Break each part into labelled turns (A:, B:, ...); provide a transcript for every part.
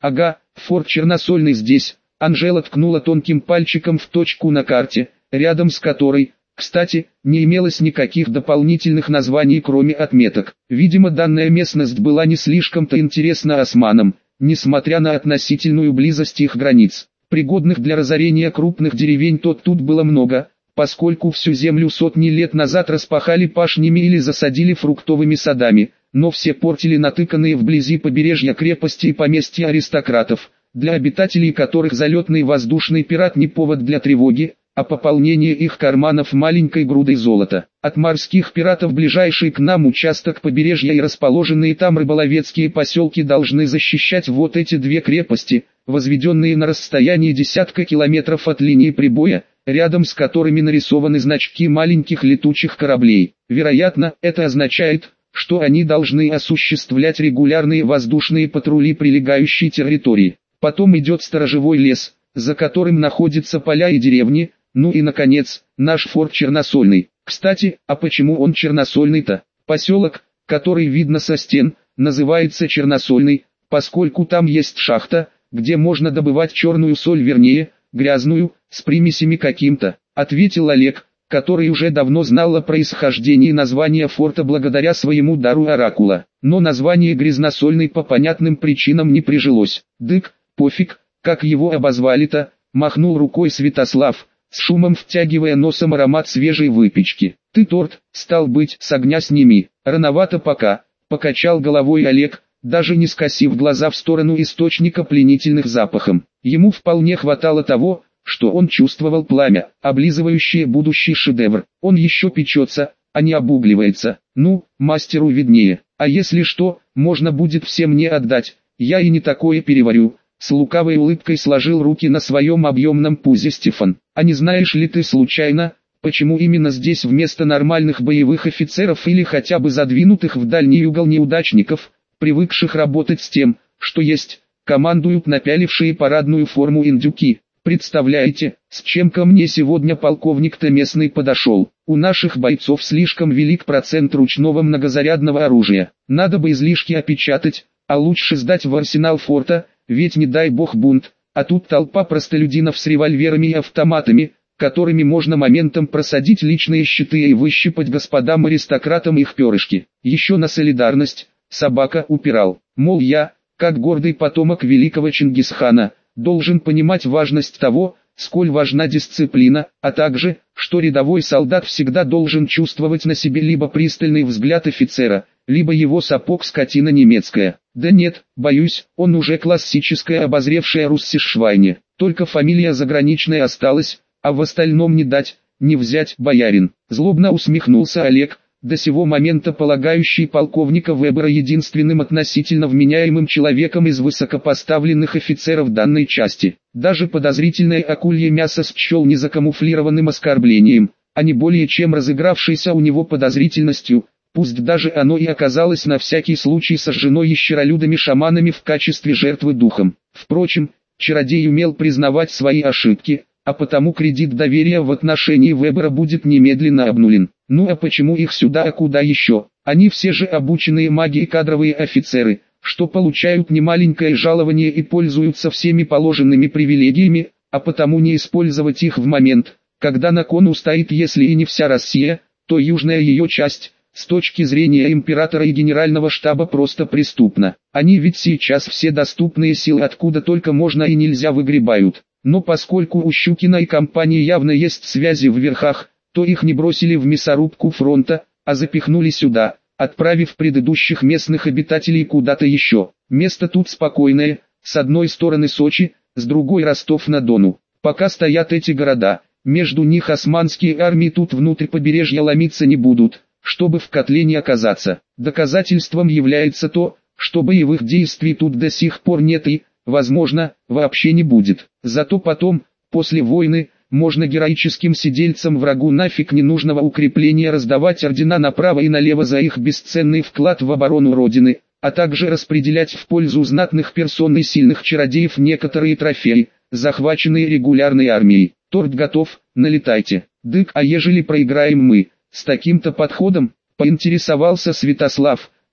A: Ага, форт Черносольный здесь. Анжела ткнула тонким пальчиком в точку на карте, рядом с которой, кстати, не имелось никаких дополнительных названий кроме отметок. Видимо, данная местность была не слишком-то интересна османам, несмотря на относительную близость их границ. Пригодных для разорения крупных деревень тут было много, поскольку всю землю сотни лет назад распахали пашнями или засадили фруктовыми садами, но все портили натыканные вблизи побережья крепости и поместья аристократов, для обитателей которых залетный воздушный пират не повод для тревоги, а пополнение их карманов маленькой грудой золота. От морских пиратов ближайший к нам участок побережья и расположенные там рыболовецкие поселки должны защищать вот эти две крепости, возведенные на расстоянии десятка километров от линии прибоя, рядом с которыми нарисованы значки маленьких летучих кораблей. Вероятно, это означает, что они должны осуществлять регулярные воздушные патрули прилегающей территории. Потом идет сторожевой лес, за которым находятся поля и деревни, ну и наконец, наш форт Черносольный. Кстати, а почему он Черносольный-то? Поселок, который видно со стен, называется Черносольный, поскольку там есть шахта, где можно добывать черную соль, вернее, грязную, с примесями каким-то, ответил Олег, который уже давно знал о происхождении названия форта благодаря своему дару оракула. Но название Грязносольный по понятным причинам не прижилось. Дык, пофиг, как его обозвали-то, махнул рукой Святослав, с шумом втягивая носом аромат свежей выпечки. Ты торт, стал быть, с огня сними. Рановато пока, покачал головой Олег, даже не скосив глаза в сторону источника пленительных запахов. Ему вполне хватало того, что он чувствовал пламя, облизывающее будущий шедевр. Он еще печется, а не обугливается. Ну, мастеру виднее. А если что, можно будет всем мне отдать, я и не такое переварю. С лукавой улыбкой сложил руки на своем объемном пузе Стефан. А не знаешь ли ты случайно, почему именно здесь вместо нормальных боевых офицеров или хотя бы задвинутых в дальний угол неудачников, привыкших работать с тем, что есть, командуют напялившие парадную форму индюки? Представляете, с чем ко мне сегодня полковник-то местный подошел? У наших бойцов слишком велик процент ручного многозарядного оружия. Надо бы излишки опечатать, а лучше сдать в арсенал форта, ведь не дай бог бунт, а тут толпа простолюдинов с револьверами и автоматами, которыми можно моментом просадить личные щиты и выщипать господам-аристократам их перышки. Еще на солидарность, собака упирал, мол я, как гордый потомок великого Чингисхана, должен понимать важность того, сколь важна дисциплина, а также, что рядовой солдат всегда должен чувствовать на себе либо пристальный взгляд офицера, либо его сапог скотина немецкая. Да нет, боюсь, он уже классическая обозревшая руссишвайне, только фамилия заграничная осталась, а в остальном не дать, не взять боярин. Злобно усмехнулся Олег, до сего момента полагающий полковника Вебера единственным относительно вменяемым человеком из высокопоставленных офицеров данной части. Даже подозрительное акулье мясо счел незакамуфлированным оскорблением, а не более чем разыгравшейся у него подозрительностью, пусть даже оно и оказалось на всякий случай сожжено ящеролюдами-шаманами в качестве жертвы духом. Впрочем, чародей умел признавать свои ошибки, а потому кредит доверия в отношении Вебера будет немедленно обнулен. Ну а почему их сюда, а куда еще? Они все же обученные маги и кадровые офицеры, что получают немаленькое жалование и пользуются всеми положенными привилегиями, а потому не использовать их в момент, когда на кону стоит если и не вся Россия, то южная ее часть, с точки зрения императора и генерального штаба просто преступно. Они ведь сейчас все доступные силы откуда только можно и нельзя выгребают. Но поскольку у Щукина и компании явно есть связи в верхах, то их не бросили в мясорубку фронта, а запихнули сюда, отправив предыдущих местных обитателей куда-то еще. Место тут спокойное, с одной стороны Сочи, с другой Ростов-на-Дону. Пока стоят эти города, между них османские армии тут внутрь побережья ломиться не будут, чтобы в котле не оказаться. Доказательством является то, что боевых действий тут до сих пор нет и, возможно, вообще не будет. Зато потом, после войны, можно героическим сидельцам врагу нафиг ненужного укрепления раздавать ордена направо и налево за их бесценный вклад в оборону Родины, а также распределять в пользу знатных персон и сильных чародеев некоторые трофеи, захваченные регулярной армией. Торт готов, налетайте. Дык, а ежели проиграем мы, с таким-то подходом, поинтересовался Святослав,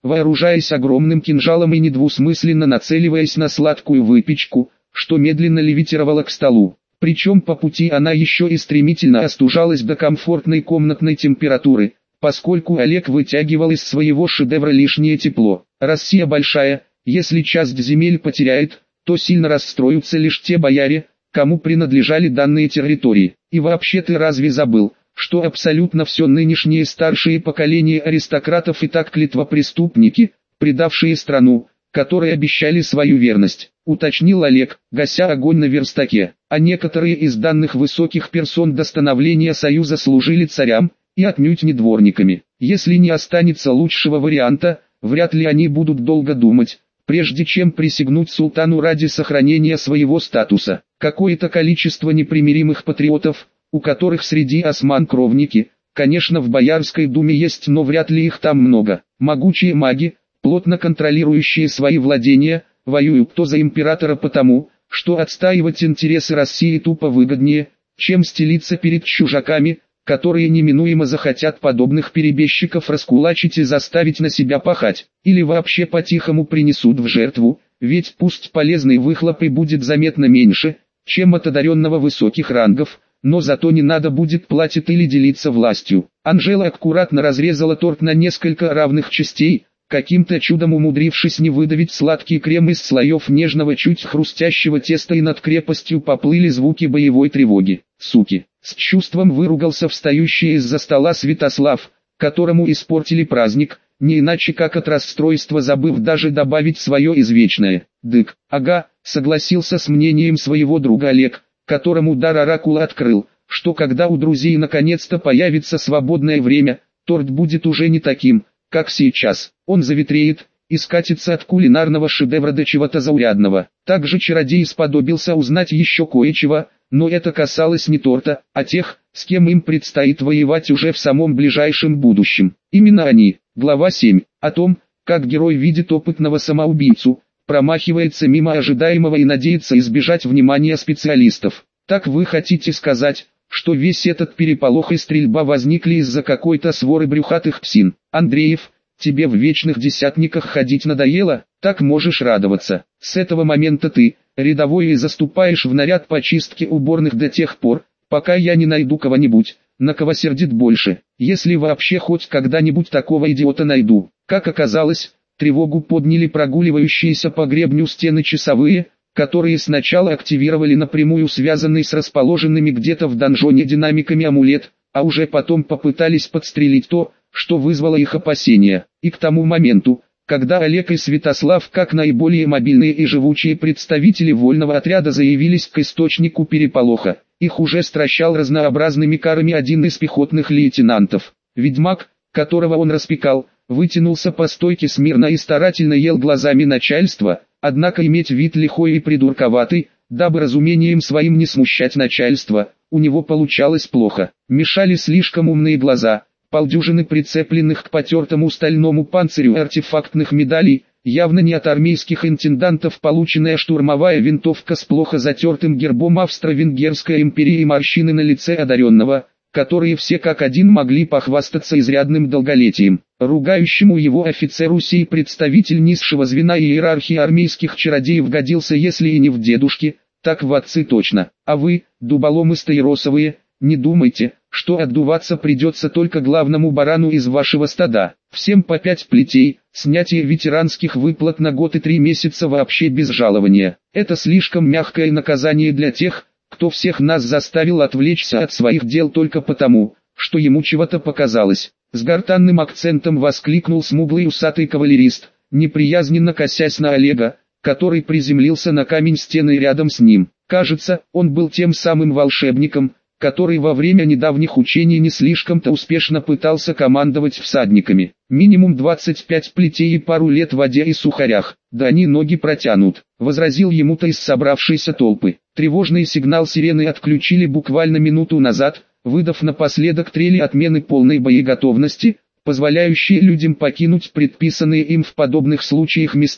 A: вооружаясь огромным кинжалом и недвусмысленно нацеливаясь на сладкую выпечку, что медленно левитировала к столу. Причем по пути она еще и стремительно остужалась до комфортной комнатной температуры, поскольку Олег вытягивал из своего шедевра лишнее тепло. Россия большая, если часть земель потеряет, то сильно расстроятся лишь те бояре, кому принадлежали данные территории. И вообще ты разве забыл, что абсолютно все нынешние старшие поколения аристократов и так клятвопреступники, предавшие страну, которые обещали свою верность, уточнил Олег, гася огонь на верстаке. А некоторые из данных высоких персон до становления Союза служили царям, и отнюдь не дворниками. Если не останется лучшего варианта, вряд ли они будут долго думать, прежде чем присягнуть султану ради сохранения своего статуса. Какое-то количество непримиримых патриотов, у которых среди осман кровники, конечно, в Боярской думе есть, но вряд ли их там много. Могучие маги, плотно контролирующие свои владения, воюют то за императора потому, что отстаивать интересы России тупо выгоднее, чем стелиться перед чужаками, которые неминуемо захотят подобных перебежчиков раскулачить и заставить на себя пахать, или вообще по-тихому принесут в жертву, ведь пусть полезный выхлоп и будет заметно меньше, чем от одаренного высоких рангов, но зато не надо будет платить или делиться властью. Анжела аккуратно разрезала торт на несколько равных частей, каким-то чудом умудрившись не выдавить сладкий крем из слоев нежного чуть хрустящего теста, и над крепостью поплыли звуки боевой тревоги. Суки! С чувством выругался встающий из-за стола Святослав, которому испортили праздник, не иначе как от расстройства, забыв даже добавить свое извечное «дык». Ага, согласился с мнением своего друга Олег, которому дар оракула открыл, что когда у друзей наконец-то появится свободное время, торт будет уже не таким, как сейчас. Он заветреет и скатится от кулинарного шедевра до чего-то заурядного. Также чародей сподобился узнать еще кое-чего, но это касалось не торта, а тех, с кем им предстоит воевать уже в самом ближайшем будущем. Именно они. Глава 7. О том, как герой видит опытного самоубийцу, промахивается мимо ожидаемого и надеется избежать внимания специалистов. Так вы хотите сказать, что весь этот переполох и стрельба возникли из-за какой-то своры брюхатых псин? Андреев, тебе в вечных десятниках ходить надоело? Так можешь радоваться. С этого момента ты, рядовой, и заступаешь в наряд по чистке уборных до тех пор, пока я не найду кого-нибудь, на кого сердит больше. Если вообще хоть когда-нибудь такого идиота найду. Как оказалось, тревогу подняли прогуливающиеся по гребню стены часовые, которые сначала активировали напрямую связанный с расположенными где-то в донжоне динамиками амулет, а уже потом попытались подстрелить то, что вызвало их опасения. И к тому моменту, когда Олег и Святослав, как наиболее мобильные и живучие представители вольного отряда, заявились к источнику переполоха, их уже стращал разнообразными карами один из пехотных лейтенантов. Ведьмак, которого он распекал, вытянулся по стойке смирно и старательно ел глазами начальства, однако иметь вид лихой и придурковатый, дабы разумением своим не смущать начальство, у него получалось плохо. Мешали слишком умные глаза, полдюжины прицепленных к потертому стальному панцирю артефактных медалей, явно не от армейских интендантов полученная штурмовая винтовка с плохо затертым гербом Австро-Венгерской империи и морщины на лице одаренного, которые все как один могли похвастаться изрядным долголетием. Ругающему его офицеру сей представитель низшего звена иерархии армейских чародеев годился если и не в дедушке, так в отцы точно. А вы, дуболомы стаиросовые, не думайте, что отдуваться придется только главному барану из вашего стада. Всем по 5 плетей, снятие ветеранских выплат на год и 3 месяца вообще без жалования. Это слишком мягкое наказание для тех, кто всех нас заставил отвлечься от своих дел только потому, что ему чего-то показалось. С гортанным акцентом воскликнул смуглый усатый кавалерист, неприязненно косясь на Олега, который приземлился на камень стены рядом с ним. Кажется, он был тем самым волшебником, который во время недавних учений не слишком-то успешно пытался командовать всадниками. Минимум 25 плетей и пару лет в воде и сухарях, да они ноги протянут, возразил ему-то из собравшейся толпы. Тревожный сигнал сирены отключили буквально минуту назад, выдав напоследок трели отмены полной боеготовности, позволяющие людям покинуть предписанные им в подобных случаях места,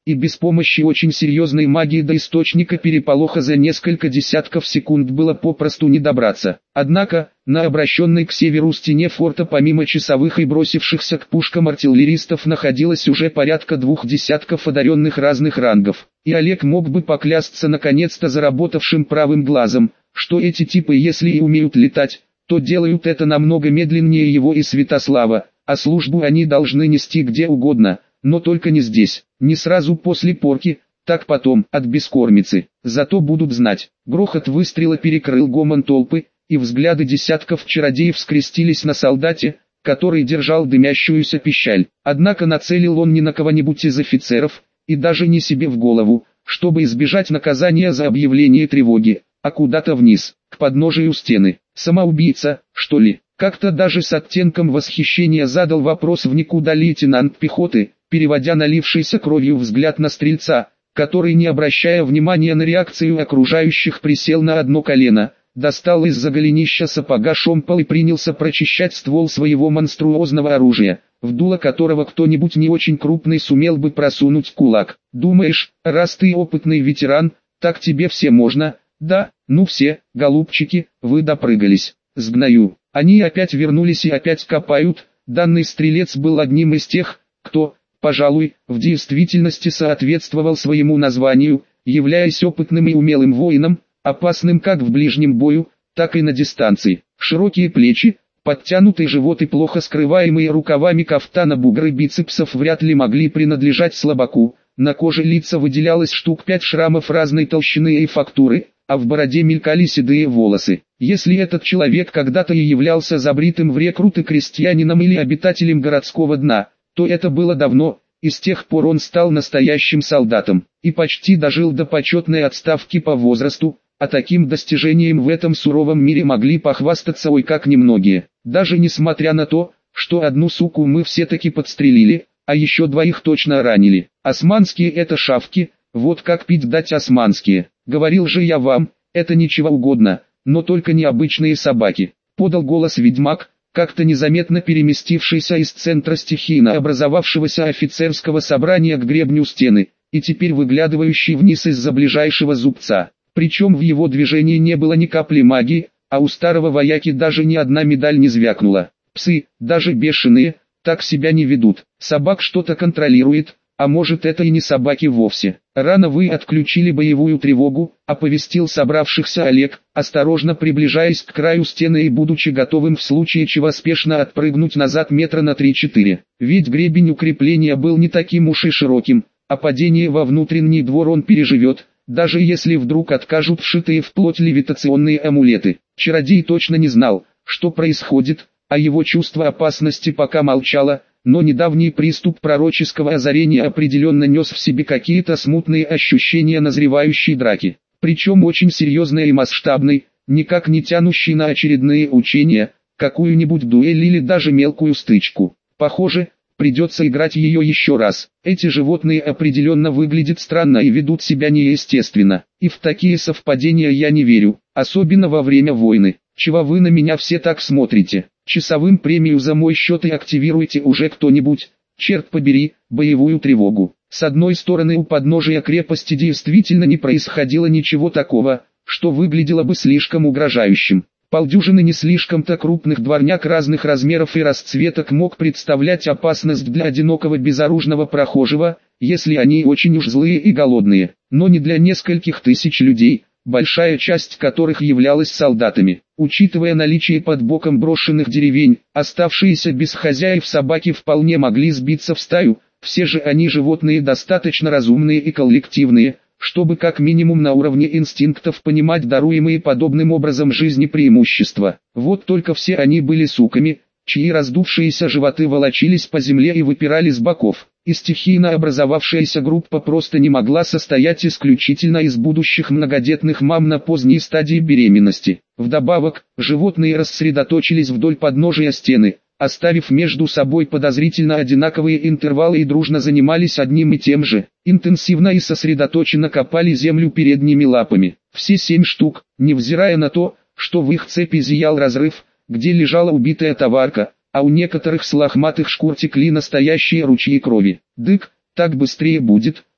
A: и без помощи очень серьезной магии до источника переполоха за несколько десятков секунд было попросту не добраться. Однако, на обращенной к северу стене форта помимо часовых и бросившихся к пушкам артиллеристов находилось уже порядка 2 десятков одаренных разных рангов. И Олег мог бы поклясться наконец-то заработавшим правым глазом, что эти типы если и умеют летать, то делают это намного медленнее его и Святослава, а службу они должны нести где угодно, но только не здесь, не сразу после порки, так потом, от бескормицы. Зато будут знать. Грохот выстрела перекрыл гомон толпы, и взгляды десятков чародеев скрестились на солдате, который держал дымящуюся пищаль. Однако нацелил он не на кого-нибудь из офицеров, и даже не себе в голову, чтобы избежать наказания за объявление тревоги, а куда-то вниз, к подножию стены. Самоубийца, что ли? Как-то даже с оттенком восхищения задал вопрос в никуда лейтенант пехоты, переводя налившийся кровью взгляд на стрельца, который, не обращая внимания на реакцию окружающих, присел на одно колено, достал из-за голенища сапога шомпол и принялся прочищать ствол своего монструозного оружия, в дуло которого кто-нибудь не очень крупный сумел бы просунуть кулак. «Думаешь, раз ты опытный ветеран, так тебе все можно?» «Да, ну все, голубчики, вы допрыгались. Сгною». Они опять вернулись и опять копают. Данный стрелец был одним из тех, кто, пожалуй, в действительности соответствовал своему названию, являясь опытным и умелым воином, опасным как в ближнем бою, так и на дистанции. Широкие плечи, подтянутый живот и плохо скрываемые рукавами кафтана бугры бицепсов вряд ли могли принадлежать слабаку. На коже лица выделялось штук 5 шрамов разной толщины и фактуры, а в бороде мелькали седые волосы. Если этот человек когда-то и являлся забритым в рекруты крестьянином или обитателем городского дна, то это было давно, и с тех пор он стал настоящим солдатом, и почти дожил до почетной отставки по возрасту, а таким достижением в этом суровом мире могли похвастаться ой как немногие. Даже несмотря на то, что одну суку мы все-таки подстрелили, а еще 2 точно ранили. Османские это шавки, вот как пить дать османские. Говорил же я вам, это ничего угодно, но только не обычные собаки. Подал голос ведьмак, как-то незаметно переместившийся из центра стихийно образовавшегося офицерского собрания к гребню стены, и теперь выглядывающий вниз из-за ближайшего зубца. Причем в его движении не было ни капли магии, а у старого вояки даже ни одна медаль не звякнула. Псы, даже бешеные, так себя не ведут. Собак что-то контролирует, а может это и не собаки вовсе. Рано вы отключили боевую тревогу, оповестил собравшихся Олег, осторожно приближаясь к краю стены и будучи готовым в случае чего спешно отпрыгнуть назад метра на 3-4. Ведь гребень укрепления был не таким уж и широким, а падение во внутренний двор он переживет, даже если вдруг откажут вшитые в плоть левитационные амулеты. Чародей точно не знал, что происходит, а его чувство опасности пока молчало, но недавний приступ пророческого озарения определенно нес в себе какие-то смутные ощущения назревающей драки, причем очень серьезной и масштабной, никак не тянущей на очередные учения, какую-нибудь дуэль или даже мелкую стычку. Похоже, придется играть ее еще раз. Эти животные определенно выглядят странно и ведут себя неестественно, и в такие совпадения я не верю, особенно во время войны. Чего вы на меня все так смотрите? Часовым премию за мой счет и активируйте уже кто-нибудь, черт побери, боевую тревогу. С одной стороны у подножия крепости действительно не происходило ничего такого, что выглядело бы слишком угрожающим. Полдюжины не слишком-то крупных дворняк разных размеров и расцветок мог представлять опасность для одинокого безоружного прохожего, если они очень уж злые и голодные, но не для нескольких тысяч людей, большая часть которых являлась солдатами. Учитывая наличие под боком брошенных деревень, оставшиеся без хозяев собаки вполне могли сбиться в стаю, все же они животные достаточно разумные и коллективные, чтобы как минимум на уровне инстинктов понимать даруемые подобным образом жизни преимущества. Вот только все они были суками, чьи раздувшиеся животы волочились по земле и выпирали с боков, и стихийно образовавшаяся группа просто не могла состоять исключительно из будущих многодетных мам на поздней стадии беременности. Вдобавок, животные рассредоточились вдоль подножия стены, оставив между собой подозрительно одинаковые интервалы и дружно занимались одним и тем же, интенсивно и сосредоточенно копали землю передними лапами. Все 7 штук, невзирая на то, что в их цепи зиял разрыв, где лежала убитая товарка, а у некоторых с лохматых шкур текли настоящие ручьи крови. «Дык, так быстрее будет»,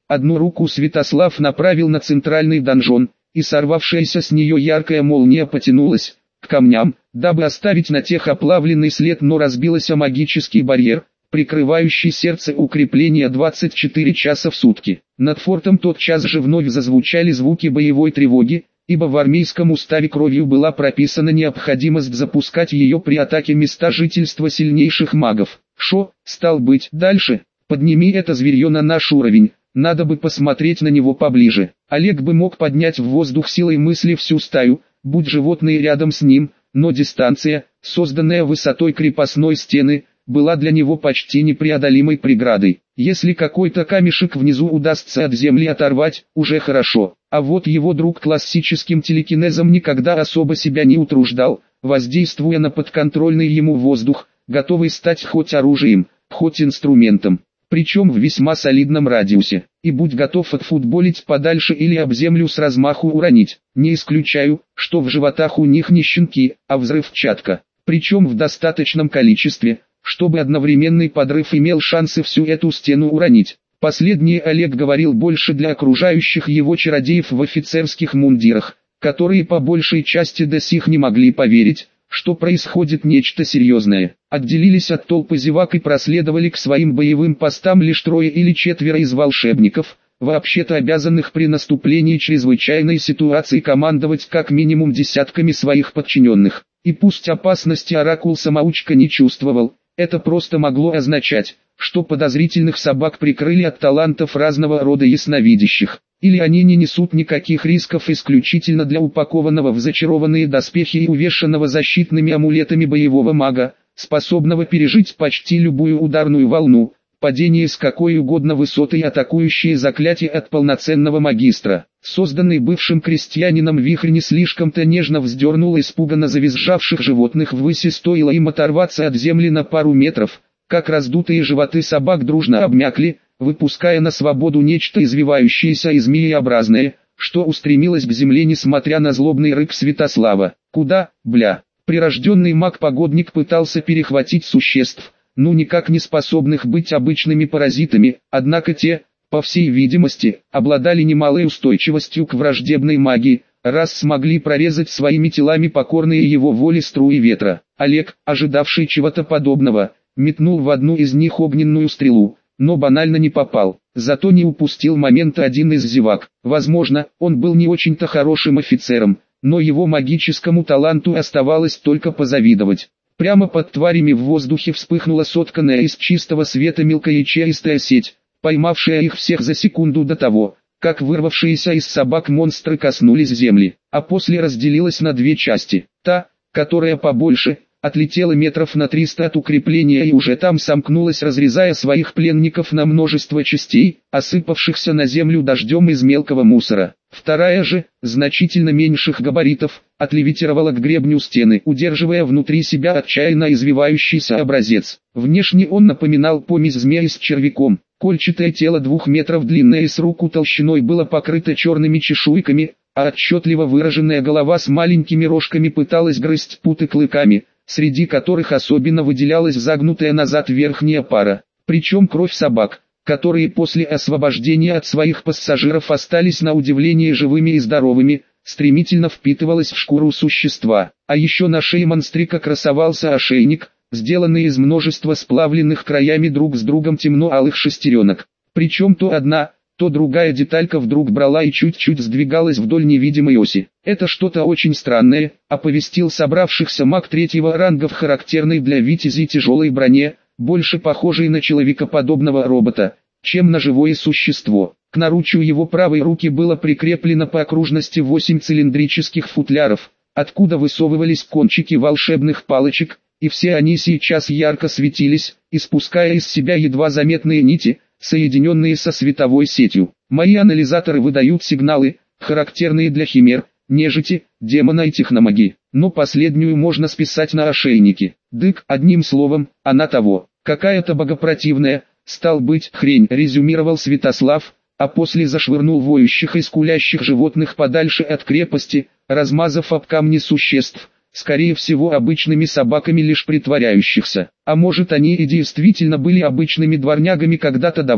A: Одну руку Святослав направил на центральный донжон, и сорвавшаяся с нее яркая молния потянулась к камням, дабы оставить на тех оплавленный след, но разбилась о магический барьер, прикрывающий сердце укрепления 24 часа в сутки. Над фортом тотчас же вновь зазвучали звуки боевой тревоги, ибо в армейском уставе кровью была прописана необходимость запускать ее при атаке места жительства сильнейших магов. Шо, стал быть, дальше, подними это зверье на наш уровень, надо бы посмотреть на него поближе. Олег бы мог поднять в воздух силой мысли всю стаю, будь животные рядом с ним, но дистанция, созданная высотой крепостной стены, была для него почти непреодолимой преградой. Если какой-то камешек внизу удастся от земли оторвать, уже хорошо. А вот его друг классическим телекинезом никогда особо себя не утруждал, воздействуя на подконтрольный ему воздух, готовый стать хоть оружием, хоть инструментом, причем в весьма солидном радиусе. И будь готов отфутболить подальше или об землю с размаху уронить. Не исключаю, что в животах у них не щенки, а взрывчатка, причем в достаточном количестве, чтобы одновременный подрыв имел шансы всю эту стену уронить. Последнее Олег говорил больше для окружающих его чародеев в офицерских мундирах, которые по большей части до сих не могли поверить, что происходит нечто серьезное. Отделились от толпы зевак и проследовали к своим боевым постам лишь 3 или 4 из волшебников, вообще-то обязанных при наступлении чрезвычайной ситуации командовать как минимум десятками своих подчиненных. И пусть опасности оракул-самоучка не чувствовал, это просто могло означать, что подозрительных собак прикрыли от талантов разного рода ясновидящих, или они не несут никаких рисков исключительно для упакованного в зачарованные доспехи и увешанного защитными амулетами боевого мага, способного пережить почти любую ударную волну, падение с какой угодно высоты и атакующие заклятия от полноценного магистра. Созданный бывшим крестьянином вихрь не слишком-то нежно вздернул испуганно завизжавших животных ввысь, и стоило им оторваться от земли на пару метров, как раздутые животы собак дружно обмякли, выпуская на свободу нечто извивающееся и змееобразное, что устремилось к земле несмотря на злобный рык Святослава. «Куда, бля?» Прирожденный маг-погодник пытался перехватить существ, никак не способных быть обычными паразитами, однако те, по всей видимости, обладали немалой устойчивостью к враждебной магии, раз смогли прорезать своими телами покорные его воле струи ветра. Олег, ожидавший чего-то подобного, метнул в одну из них огненную стрелу, но банально не попал. Зато не упустил момента один из зевак. Возможно, он был не очень-то хорошим офицером, но его магическому таланту оставалось только позавидовать. Прямо под тварями в воздухе вспыхнула сотканная из чистого света мелкоячеистая сеть, поймавшая их всех за секунду до того, как вырвавшиеся из собак монстры коснулись земли, а после разделилась на 2 части. Та, которая побольше, отлетела метров на 300 от укрепления и уже там сомкнулась, разрезая своих пленников на множество частей, осыпавшихся на землю дождем из мелкого мусора. Вторая же, значительно меньших габаритов, отлевитировала к гребню стены, удерживая внутри себя отчаянно извивающийся образец. Внешне он напоминал помесь змеи с червяком. Кольчатое тело 2 метров длинное и с руку толщиной было покрыто черными чешуйками, а отчетливо выраженная голова с маленькими рожками пыталась грызть путы клыками, среди которых особенно выделялась загнутая назад верхняя пара. Причем кровь собак, которые после освобождения от своих пассажиров остались на удивление живыми и здоровыми, стремительно впитывалась в шкуру существа. А еще на шее монстрика красовался ошейник, сделанный из множества сплавленных краями друг с другом темно-алых шестеренок. Причем то одна, то другая деталька вдруг брала и чуть-чуть сдвигалась вдоль невидимой оси. «Это что-то очень странное», — оповестил собравшихся маг 3-го ранга в характерной для витязей тяжелой броне, больше похожей на человекоподобного робота, чем на живое существо. К наручью его правой руки было прикреплено по окружности 8 цилиндрических футляров, откуда высовывались кончики волшебных палочек, и все они сейчас ярко светились, испуская из себя едва заметные нити, соединенные со световой сетью. Мои анализаторы выдают сигналы, характерные для химер, нежити, демона и техномагии, но последнюю можно списать на ошейники. Дык, одним словом, она того, какая-то богопротивная, стал быть, хрень, резюмировал Святослав, а после зашвырнул воющих и скулящих животных подальше от крепости, размазав об камни существ, скорее всего обычными собаками лишь притворяющихся. А может они и действительно были обычными дворнягами когда-то давно,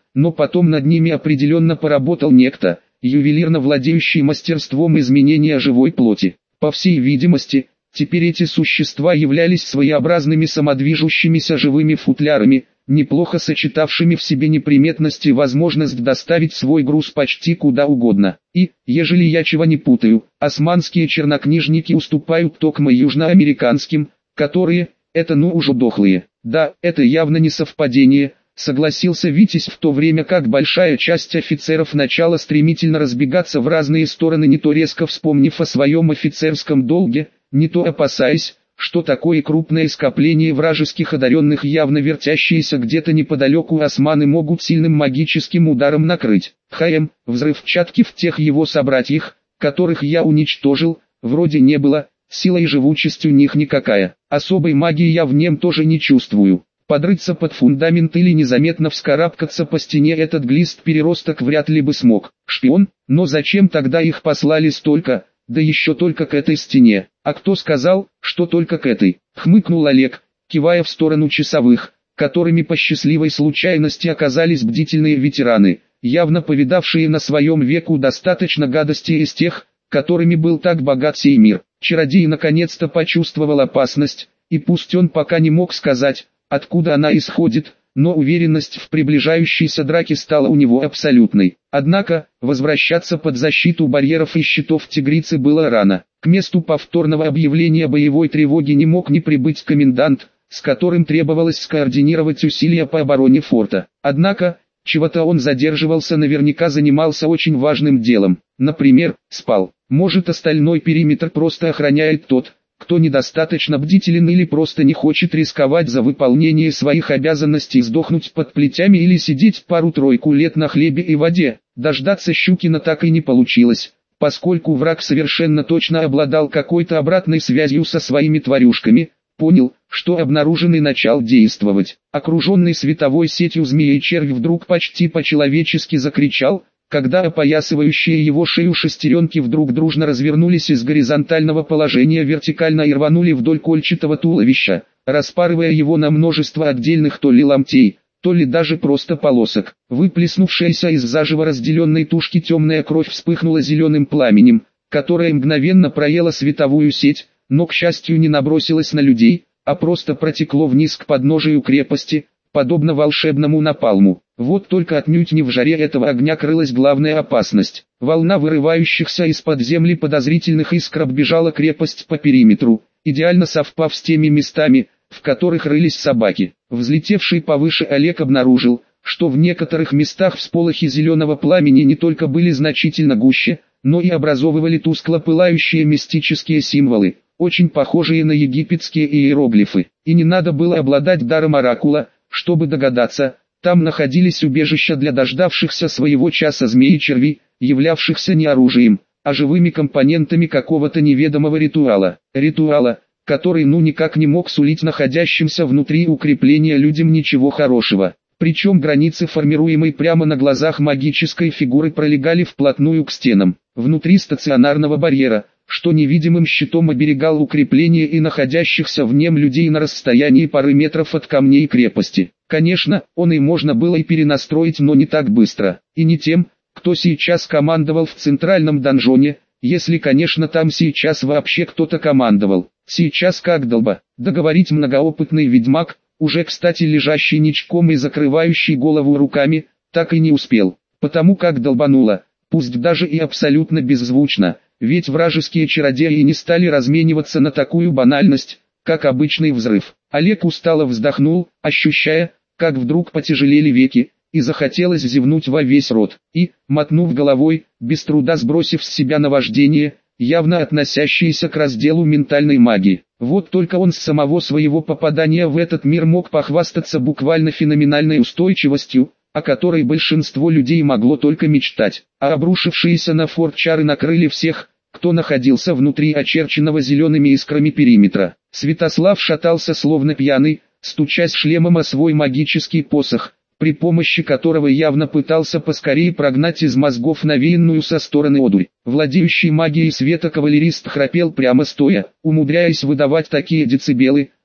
A: но потом над ними определенно поработал некто, ювелирно владеющий мастерством изменения живой плоти. По всей видимости, теперь эти существа являлись своеобразными самодвижущимися живыми футлярами, неплохо сочетавшими в себе неприметность и возможность доставить свой груз почти куда угодно. И, ежели я чего не путаю, османские чернокнижники уступают токмо южноамериканским, которые, это ну уже дохлые. Да, это явно не совпадение, согласился Витязь, в то время как большая часть офицеров начала стремительно разбегаться в разные стороны, не то резко вспомнив о своем офицерском долге, не то опасаясь, что такое крупное скопление вражеских одаренных, явно вертящиеся где-то неподалеку османы, могут сильным магическим ударом накрыть. Взрывчатки в тех его собратьях, которых я уничтожил, вроде не было, сила и живучесть у них никакая. Особой магии я в нем тоже не чувствую. Подрыться под фундамент или незаметно вскарабкаться по стене этот глист-переросток вряд ли бы смог. Шпион? Но зачем тогда их послали столько, да еще только к этой стене? А кто сказал, что только к этой? Хмыкнул Олег, кивая в сторону часовых, которыми по счастливой случайности оказались бдительные ветераны, явно повидавшие на своем веку достаточно гадостей из тех, которыми был так богат сей мир. Чародей наконец-то почувствовал опасность, и пусть он пока не мог сказать, откуда она исходит, но уверенность в приближающейся драке стала у него абсолютной. Однако, возвращаться под защиту барьеров и щитов тигрицы было рано. К месту повторного объявления боевой тревоги не мог не прибыть комендант, с которым требовалось скоординировать усилия по обороне форта. Однако, чего-то он задерживался, наверняка занимался очень важным делом. Например, спал. Может, остальной периметр просто охраняет тот, кто недостаточно бдителен или просто не хочет рисковать за выполнение своих обязанностей, сдохнуть под плетями или сидеть пару-тройку лет на хлебе и воде. Дождаться Щукина так и не получилось, поскольку враг совершенно точно обладал какой-то обратной связью со своими тварюшками. Понял, что обнаружен и начал действовать. Окруженный световой сетью змеи-червь вдруг почти по-человечески закричал, когда опоясывающие его шею шестеренки вдруг дружно развернулись из горизонтального положения вертикально и рванули вдоль кольчатого туловища, распарывая его на множество отдельных то ли ломтей, то ли даже просто полосок. Выплеснувшаяся из заживо разделенной тушки темная кровь вспыхнула зеленым пламенем, которое мгновенно проело световую сеть, но, к счастью, не набросилось на людей, а просто протекло вниз к подножию крепости, подобно волшебному напалму. Вот только отнюдь не в жаре этого огня крылась главная опасность. Волна вырывающихся из-под земли подозрительных искр оббежала крепость по периметру, идеально совпав с теми местами, в которых рылись собаки. Взлетевший повыше Олег обнаружил, что в некоторых местах всполохи зеленого пламени не только были значительно гуще, но и образовывали тускло пылающие мистические символы, очень похожие на египетские иероглифы. И не надо было обладать даром оракула, чтобы догадаться, там находились убежища для дождавшихся своего часа змеи-червей, являвшихся не оружием, а живыми компонентами какого-то неведомого ритуала. Ритуала, который никак не мог сулить находящимся внутри укрепления людям ничего хорошего. Причем границы формируемой прямо на глазах магической фигуры пролегали вплотную к стенам. Внутри стационарного барьера, что невидимым щитом оберегал укрепление и находящихся в нем людей на расстоянии пары метров от камней крепости. Конечно, он и можно было и перенастроить, но не так быстро. И не тем, кто сейчас командовал в центральном донжоне, если, конечно, там сейчас вообще кто-то командовал. Сейчас как долба, договорить многоопытный ведьмак, уже кстати лежащий ничком и закрывающий голову руками, так и не успел. Потому как долбануло, пусть даже и абсолютно беззвучно, ведь вражеские чародеи не стали размениваться на такую банальность, как обычный взрыв. Олег устало вздохнул, ощущая, как вдруг потяжелели веки, и захотелось зевнуть во весь рот. И, мотнув головой, без труда сбросив с себя наваждение, явно относящееся к разделу ментальной магии. Вот только он с самого своего попадания в этот мир мог похвастаться буквально феноменальной устойчивостью, о которой большинство людей могло только мечтать. А обрушившиеся на форт чары накрыли всех, кто находился внутри очерченного зелеными искрами периметра. Святослав шатался словно пьяный, стучась шлемом о свой магический посох, при помощи которого явно пытался поскорее прогнать из мозгов навеянную со стороны одурь. Владеющий магией света кавалерист храпел прямо стоя, умудряясь выдавать такие децибелы,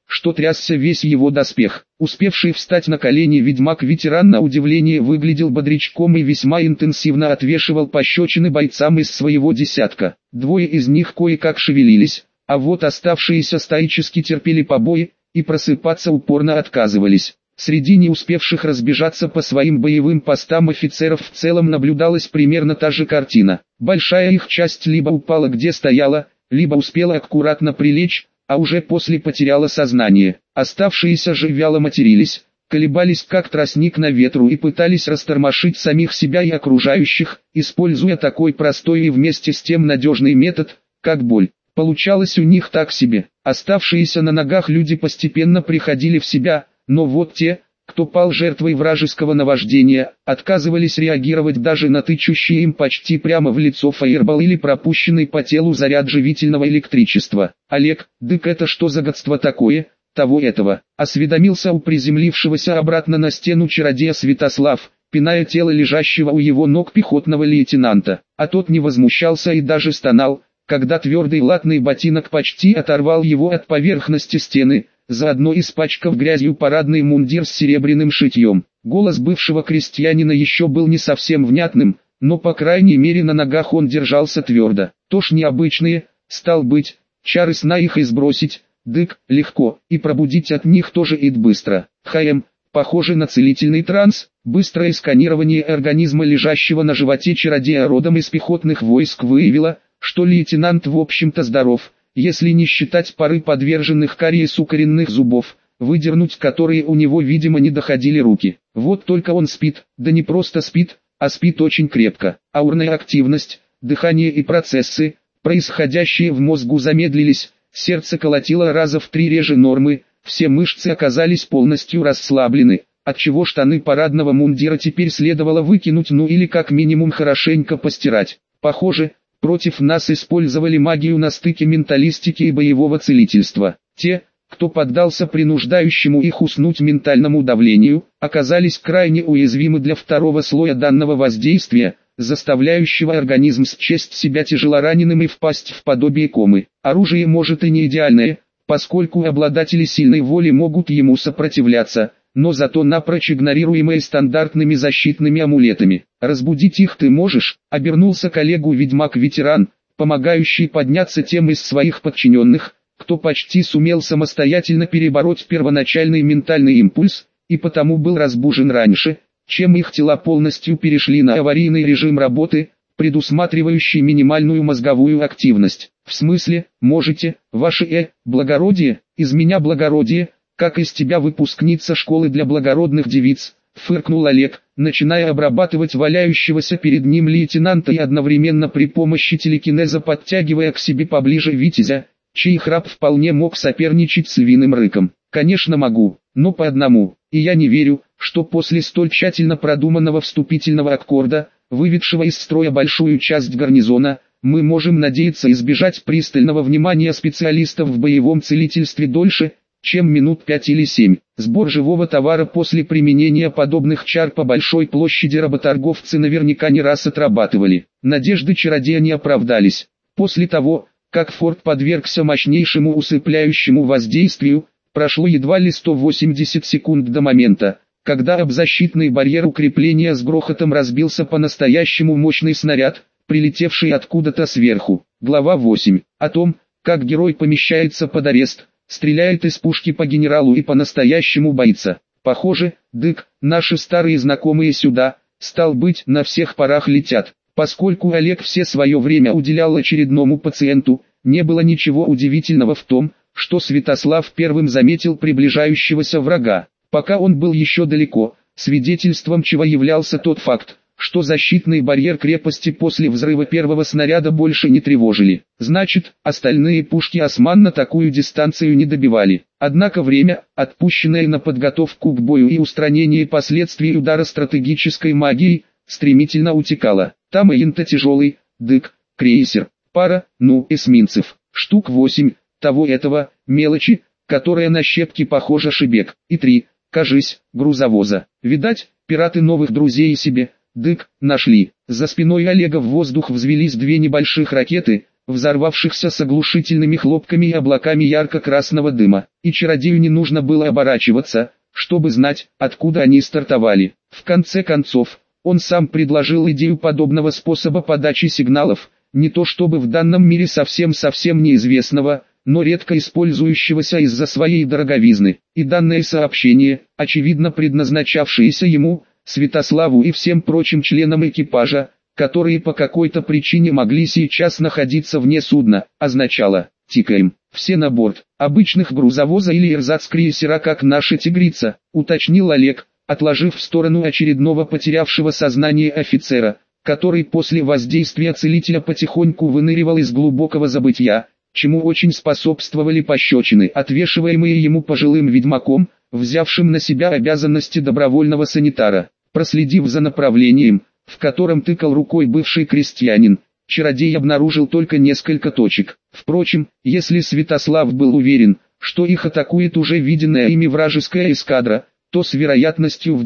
A: что трясся весь его доспех. Успевший встать на колени ведьмак-ветеран на удивление выглядел бодрячком и весьма интенсивно отвешивал пощечины бойцам из своего десятка. Двое из них кое-как шевелились, а вот оставшиеся стоически терпели побои и просыпаться упорно отказывались. Среди не успевших разбежаться по своим боевым постам офицеров в целом наблюдалась примерно та же картина. Большая их часть либо упала где стояла, либо успела аккуратно прилечь, а уже после потеряла сознание. Оставшиеся же вяло матерились, колебались как тростник на ветру и пытались растормошить самих себя и окружающих, используя такой простой и вместе с тем надежный метод, как боль. Получалось у них так себе. Оставшиеся на ногах люди постепенно приходили в себя, но вот те, кто пал жертвой вражеского наваждения, отказывались реагировать даже на тычущий им почти прямо в лицо фаербол или пропущенный по телу заряд живительного электричества. «Олег, дык это что за гадство такое, того-этого?» — осведомился у приземлившегося обратно на стену чародея Святослав, пиная тело лежащего у его ног пехотного лейтенанта. А тот не возмущался и даже стонал, когда твердый латный ботинок почти оторвал его от поверхности стены, заодно испачкав грязью парадный мундир с серебряным шитьем. Голос бывшего крестьянина еще был не совсем внятным, но по крайней мере на ногах он держался твердо. То ж необычные, стал быть, чары сна их и сбросить, дык, легко, и пробудить от них тоже ид быстро. Похоже на целительный транс. Быстрое сканирование организма лежащего на животе чародея родом из пехотных войск выявило, что лейтенант в общем-то здоров, если не считать пары подверженных кариесу коренных зубов, выдернуть которые у него видимо не доходили руки. Вот только он спит, да не просто спит, а спит очень крепко. Аурная активность, дыхание и процессы, происходящие в мозгу замедлились, сердце колотило раза в 3 реже нормы, все мышцы оказались полностью расслаблены, отчего штаны парадного мундира теперь следовало выкинуть или как минимум хорошенько постирать. Похоже, против нас использовали магию на стыке менталистики и боевого целительства. Те, кто поддался принуждающему их уснуть ментальному давлению, оказались крайне уязвимы для второго слоя данного воздействия, заставляющего организм счесть себя тяжелораненым и впасть в подобие комы. Оружие может и не идеальное, поскольку обладатели сильной воли могут ему сопротивляться, но зато напрочь игнорируемые стандартными защитными амулетами. «Разбудить их ты можешь?» — обернулся к Олегу ведьмак-ветеран, помогающий подняться тем из своих подчиненных, кто почти сумел самостоятельно перебороть первоначальный ментальный импульс, и потому был разбужен раньше, чем их тела полностью перешли на аварийный режим работы, предусматривающий минимальную мозговую активность. «В смысле, можете, ваше благородие, из меня благородие, как из тебя выпускница школы для благородных девиц», — фыркнул Олег, начиная обрабатывать валяющегося перед ним лейтенанта и одновременно при помощи телекинеза подтягивая к себе поближе витязя, чей храп вполне мог соперничать с львиным рыком. «Конечно могу, но по одному, и я не верю, что после столь тщательно продуманного вступительного аккорда, выведшего из строя большую часть гарнизона, мы можем надеяться избежать пристального внимания специалистов в боевом целительстве дольше, чем минут 5 или 7. Сбор живого товара после применения подобных чар по большой площади работорговцы наверняка не раз отрабатывали. Надежды чародея не оправдались. После того, как форт подвергся мощнейшему усыпляющему воздействию, прошло едва ли 180 секунд до момента, когда об защитный барьер укрепления с грохотом разбился по-настоящему мощный снаряд, прилетевший откуда-то сверху. Глава 8. О том, как герой помещается под арест, стреляет из пушки по генералу и по-настоящему боится. Похоже, дык, наши старые знакомые сюда, стал быть, на всех парах летят. Поскольку Олег все свое время уделял очередному пациенту, не было ничего удивительного в том, что Святослав первым заметил приближающегося врага. Пока он был еще далеко, свидетельством чего являлся тот факт, что защитный барьер крепости после взрыва первого снаряда больше не тревожили. Значит, остальные пушки осман на такую дистанцию не добивали. Однако время, отпущенное на подготовку к бою и устранение последствий удара стратегической магией, стремительно утекало. Там и тяжелый, дык, крейсер, пара, эсминцев, штук 8, того-этого, мелочи, которая на щепки похожа шибек, и 3, кажись, грузовоза. Видать, пираты новых друзей себе, дык, нашли. За спиной Олега в воздух взвелись 2 небольших ракеты, взорвавшихся с оглушительными хлопками и облаками ярко-красного дыма. И чародею не нужно было оборачиваться, чтобы знать, откуда они стартовали. В конце концов, он сам предложил идею подобного способа подачи сигналов, не то чтобы в данном мире совсем неизвестного, но редко использующегося из-за своей дороговизны. И данное сообщение, очевидно предназначавшееся ему, Святославу и всем прочим членам экипажа, которые по какой-то причине могли сейчас находиться вне судна, означало «тикаем, все на борт». Обычных грузовоза или эрзац-крейсера, как наша «Тигрица», уточнил Олег, отложив в сторону очередного потерявшего сознание офицера, который после воздействия целителя потихоньку выныривал из глубокого забытья, чему очень способствовали пощечины, отвешиваемые ему пожилым ведьмаком, взявшим на себя обязанности добровольного санитара. Проследив за направлением, в котором тыкал рукой бывший крестьянин, чародей обнаружил только несколько точек. Впрочем, если Святослав был уверен, что их атакует уже виденная ими вражеская эскадра, то с вероятностью в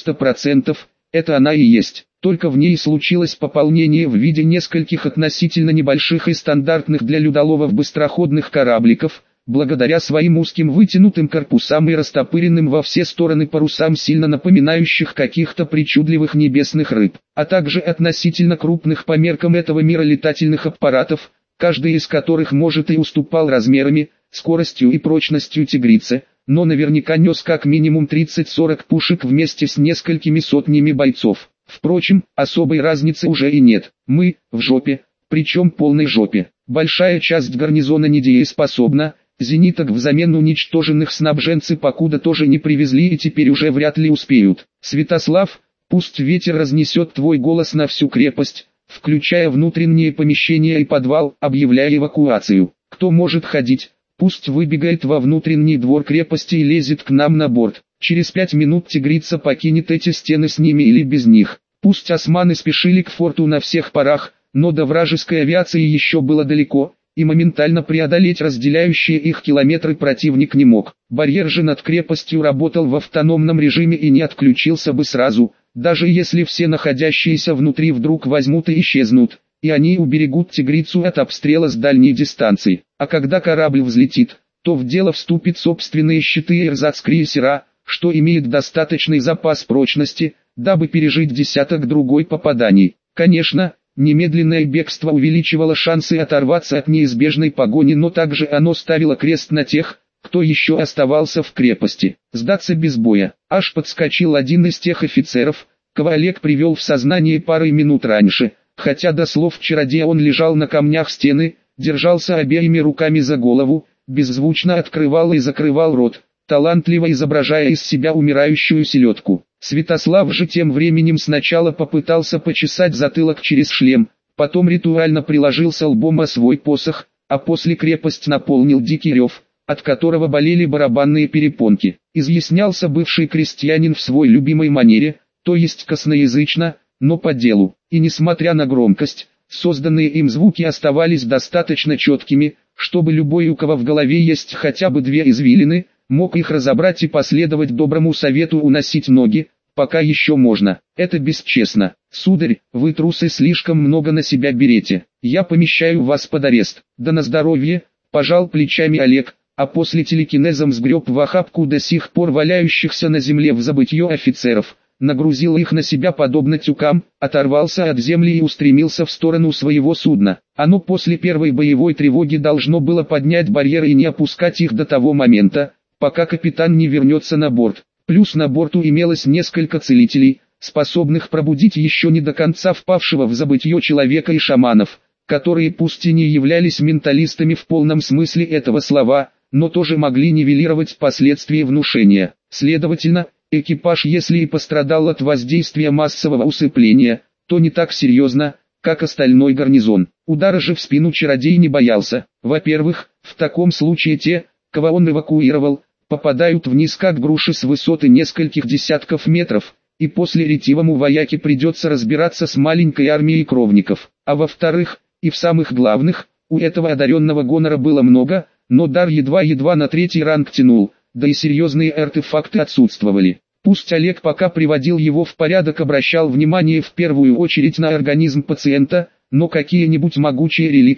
A: 90% это она и есть. Только в ней случилось пополнение в виде нескольких относительно небольших и стандартных для людоловов быстроходных корабликов, благодаря своим узким вытянутым корпусам и растопыренным во все стороны парусам, сильно напоминающих каких-то причудливых небесных рыб, а также относительно крупных по меркам этого мира летательных аппаратов, каждый из которых может и уступал размерами, скоростью и прочностью «Тигрицы», но наверняка нес как минимум 30-40 пушек вместе с несколькими сотнями бойцов. Впрочем, особой разницы уже и нет. Мы в жопе, причем полной жопе. Большая часть гарнизона недееспособна, зениток взамен уничтоженных снабженцы покуда тоже не привезли и теперь уже вряд ли успеют. Святослав, пусть ветер разнесет твой голос на всю крепость, включая внутренние помещения и подвал, объявляя эвакуацию. Кто может ходить, пусть выбегает во внутренний двор крепости и лезет к нам на борт. Через 5 минут «Тигрица» покинет эти стены с ними или без них. Пусть османы спешили к форту на всех парах, но до вражеской авиации еще было далеко, и моментально преодолеть разделяющие их километры противник не мог. Барьер же над крепостью работал в автономном режиме и не отключился бы сразу, даже если все находящиеся внутри вдруг возьмут и исчезнут, и они уберегут «Тигрицу» от обстрела с дальней дистанции. А когда корабль взлетит, то в дело вступят собственные щиты эрзац-крейсера, что имеет достаточный запас прочности, дабы пережить десяток-другой попаданий. Конечно, немедленное бегство увеличивало шансы оторваться от неизбежной погони, но также оно ставило крест на тех, кто еще оставался в крепости. Сдаться без боя. Аж подскочил один из тех офицеров, кого Олег привел в сознание парой минут раньше, хотя до слов чародея он лежал на камнях стены, держался обеими руками за голову, беззвучно открывал и закрывал рот, талантливо изображая из себя умирающую селедку. Святослав же тем временем сначала попытался почесать затылок через шлем, потом ритуально приложился лбом о свой посох, а после крепость наполнил дикий рев, от которого болели барабанные перепонки. Изъяснялся бывший крестьянин в свой любимой манере, то есть косноязычно, но по делу, и несмотря на громкость, созданные им звуки оставались достаточно четкими, чтобы любой, у кого в голове есть хотя бы две извилины, мог их разобрать и последовать доброму совету уносить ноги, пока еще можно. Это бесчестно. Сударь, вы трусы слишком много на себя берете. Я помещаю вас под арест. Да на здоровье, пожал плечами Олег, а после телекинезом сгреб в охапку до сих пор валяющихся на земле в забытье офицеров, нагрузил их на себя подобно тюкам, оторвался от земли и устремился в сторону своего судна. Оно после первой боевой тревоги должно было поднять барьеры и не опускать их до того момента, пока капитан не вернется на борт. Плюс на борту имелось несколько целителей, способных пробудить еще не до конца впавшего в забытье человека, и шаманов, которые пусть и не являлись менталистами в полном смысле этого слова, но тоже могли нивелировать последствия внушения. Следовательно, экипаж, если и пострадал от воздействия массового усыпления, то не так серьезно, как остальной гарнизон. Удара же в спину чародей не боялся. Во-первых, в таком случае те, кого он эвакуировал, попадают вниз как груши с высоты нескольких десятков метров, и после ретивому вояке придется разбираться с маленькой армией кровников. А во-вторых, и в самых главных, у этого одаренного гонора было много, но дар едва-едва на 3-й ранг тянул, да и серьезные артефакты отсутствовали. Пусть Олег пока приводил его в порядок, обращал внимание в первую очередь на организм пациента, но какие-нибудь могучие реликвии,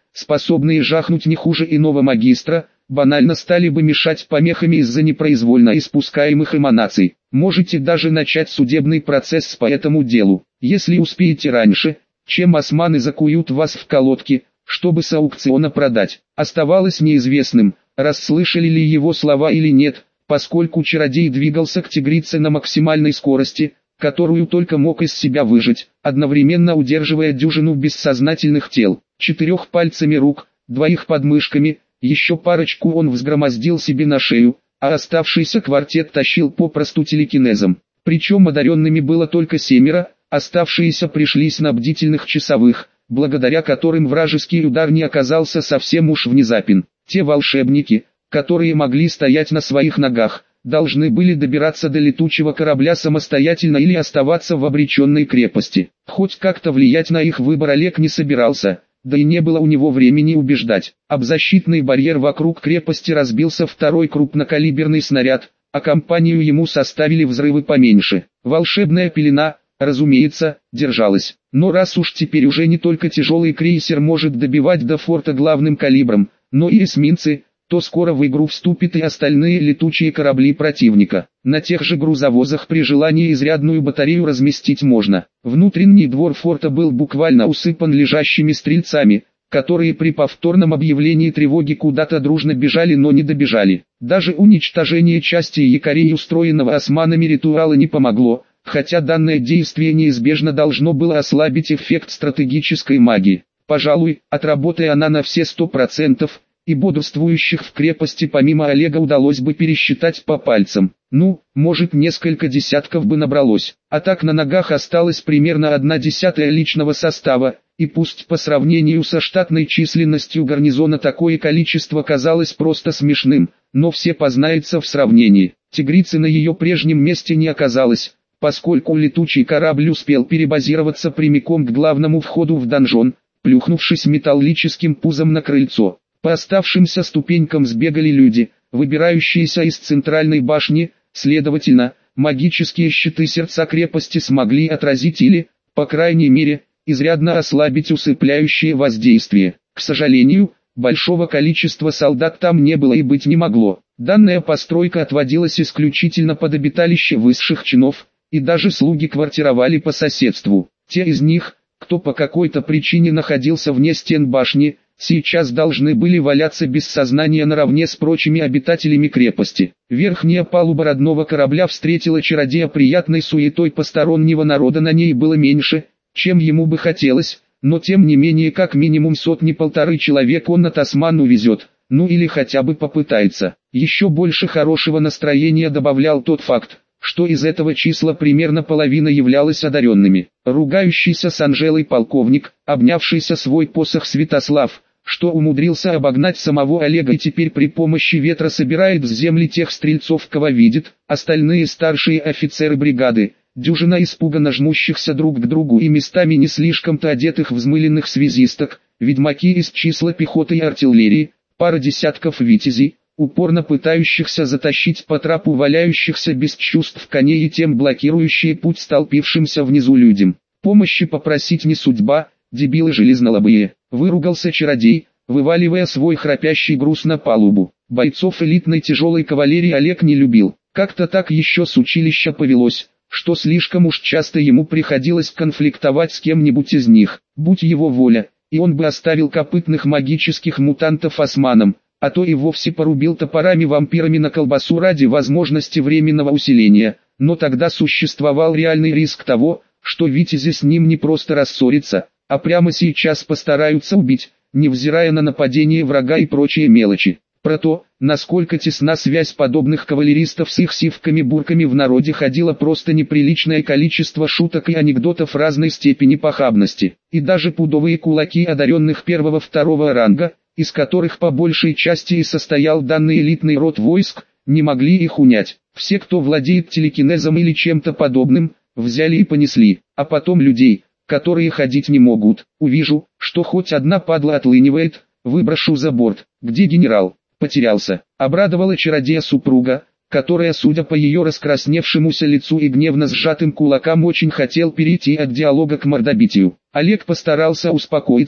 A: способные жахнуть не хуже иного магистра, банально стали бы мешать помехами из-за непроизвольно испускаемых эманаций. Можете даже начать судебный процесс по этому делу, если успеете раньше, чем османы закуют вас в колодки, чтобы с аукциона продать. Оставалось неизвестным, расслышали ли его слова или нет, поскольку чародей двигался к тигрице на максимальной скорости, которую только мог из себя выжать, одновременно удерживая дюжину бессознательных тел. 4 пальцами рук, 2 под мышками, еще парочку он взгромоздил себе на шею, а оставшийся квартет тащил попросту телекинезом. Причем одаренными было только 7, оставшиеся пришлись на бдительных часовых, благодаря которым вражеский удар не оказался совсем уж внезапен. Те волшебники, которые могли стоять на своих ногах, должны были добираться до летучего корабля самостоятельно или оставаться в обреченной крепости. Хоть как-то влиять на их выбор Олег не собирался, да и не было у него времени убеждать. Об защитный барьер вокруг крепости разбился 2-й крупнокалиберный снаряд, а компанию ему составили взрывы поменьше. Волшебная пелена, разумеется, держалась. Но раз уж теперь уже не только тяжелый крейсер может добивать до форта главным калибром, но и эсминцы, то скоро в игру вступят и остальные летучие корабли противника. На тех же грузовозах при желании изрядную батарею разместить можно. Внутренний двор форта был буквально усыпан лежащими стрельцами, которые при повторном объявлении тревоги куда-то дружно бежали, но не добежали. Даже уничтожение части якорей устроенного османами ритуала не помогло, хотя данное действие неизбежно должно было ослабить эффект стратегической магии. Пожалуй, отработая она на все 100%, и бодрствующих в крепости помимо Олега удалось бы пересчитать по пальцам. Ну, может, несколько десятков бы набралось. А так на ногах осталось примерно 1/10 личного состава, и пусть по сравнению со штатной численностью гарнизона такое количество казалось просто смешным, но все познается в сравнении. Тигрицы на ее прежнем месте не оказалось, поскольку летучий корабль успел перебазироваться прямиком к главному входу в донжон, плюхнувшись металлическим пузом на крыльцо. По оставшимся ступенькам сбегали люди, выбирающиеся из центральной башни, следовательно, магические щиты сердца крепости смогли отразить или, по крайней мере, изрядно ослабить усыпляющее воздействие. К сожалению, большого количества солдат там не было и быть не могло. Данная постройка отводилась исключительно под обиталище высших чинов, и даже слуги квартировали по соседству. Те из них, кто по какой-то причине находился вне стен башни, сейчас должны были валяться без сознания наравне с прочими обитателями крепости. Верхняя палуба родного корабля встретила чародея приятной суетой постороннего народа, на ней было меньше, чем ему бы хотелось, но тем не менее как минимум 100-1,5 человек он от осман увезет, ну или хотя бы попытается. Еще больше хорошего настроения добавлял тот факт, что из этого числа примерно половина являлась одаренными. Ругающийся с Анжелой полковник, обнявшийся свой посох Святослав, что умудрился обогнать самого Олега и теперь при помощи ветра собирает с земли тех стрельцов, кого видит, остальные старшие офицеры бригады, дюжина испуганно жмущихся друг к другу и местами не слишком-то одетых взмыленных связисток, ведьмаки из числа пехоты и артиллерии, пара десятков витязей, упорно пытающихся затащить по трапу валяющихся без чувств коней и тем блокирующие путь столпившимся внизу людям. Помощи попросить не судьба, дебилы железнолобые, выругался чародей, вываливая свой храпящий груз на палубу. Бойцов элитной тяжелой кавалерии Олег не любил, как-то так еще с училища повелось, что слишком уж часто ему приходилось конфликтовать с кем-нибудь из них. Будь его воля, и он бы оставил копытных магических мутантов османам, а то и вовсе порубил топорами-вампирами на колбасу ради возможности временного усиления, но тогда существовал реальный риск того, что витязи с ним не просто рассорятся, а прямо сейчас постараются убить, невзирая на нападение врага и прочие мелочи. Про то, насколько тесна связь подобных кавалеристов с их сивками-бурками в народе ходило просто неприличное количество шуток и анекдотов разной степени похабности, и даже пудовые кулаки одаренных 1-2 ранга, из которых по большей части и состоял данный элитный род войск, не могли их унять. Все, кто владеет телекинезом или чем-то подобным, взяли и понесли, а потом людей, которые ходить не могут. Увижу, что хоть одна падла отлынивает, выброшу за борт. Где генерал? Потерялся. Обрадовала чародея супруга, которая, судя по ее раскрасневшемуся лицу и гневно сжатым кулакам, очень хотел перейти от диалога к мордобитию. Олег постарался успокоиться,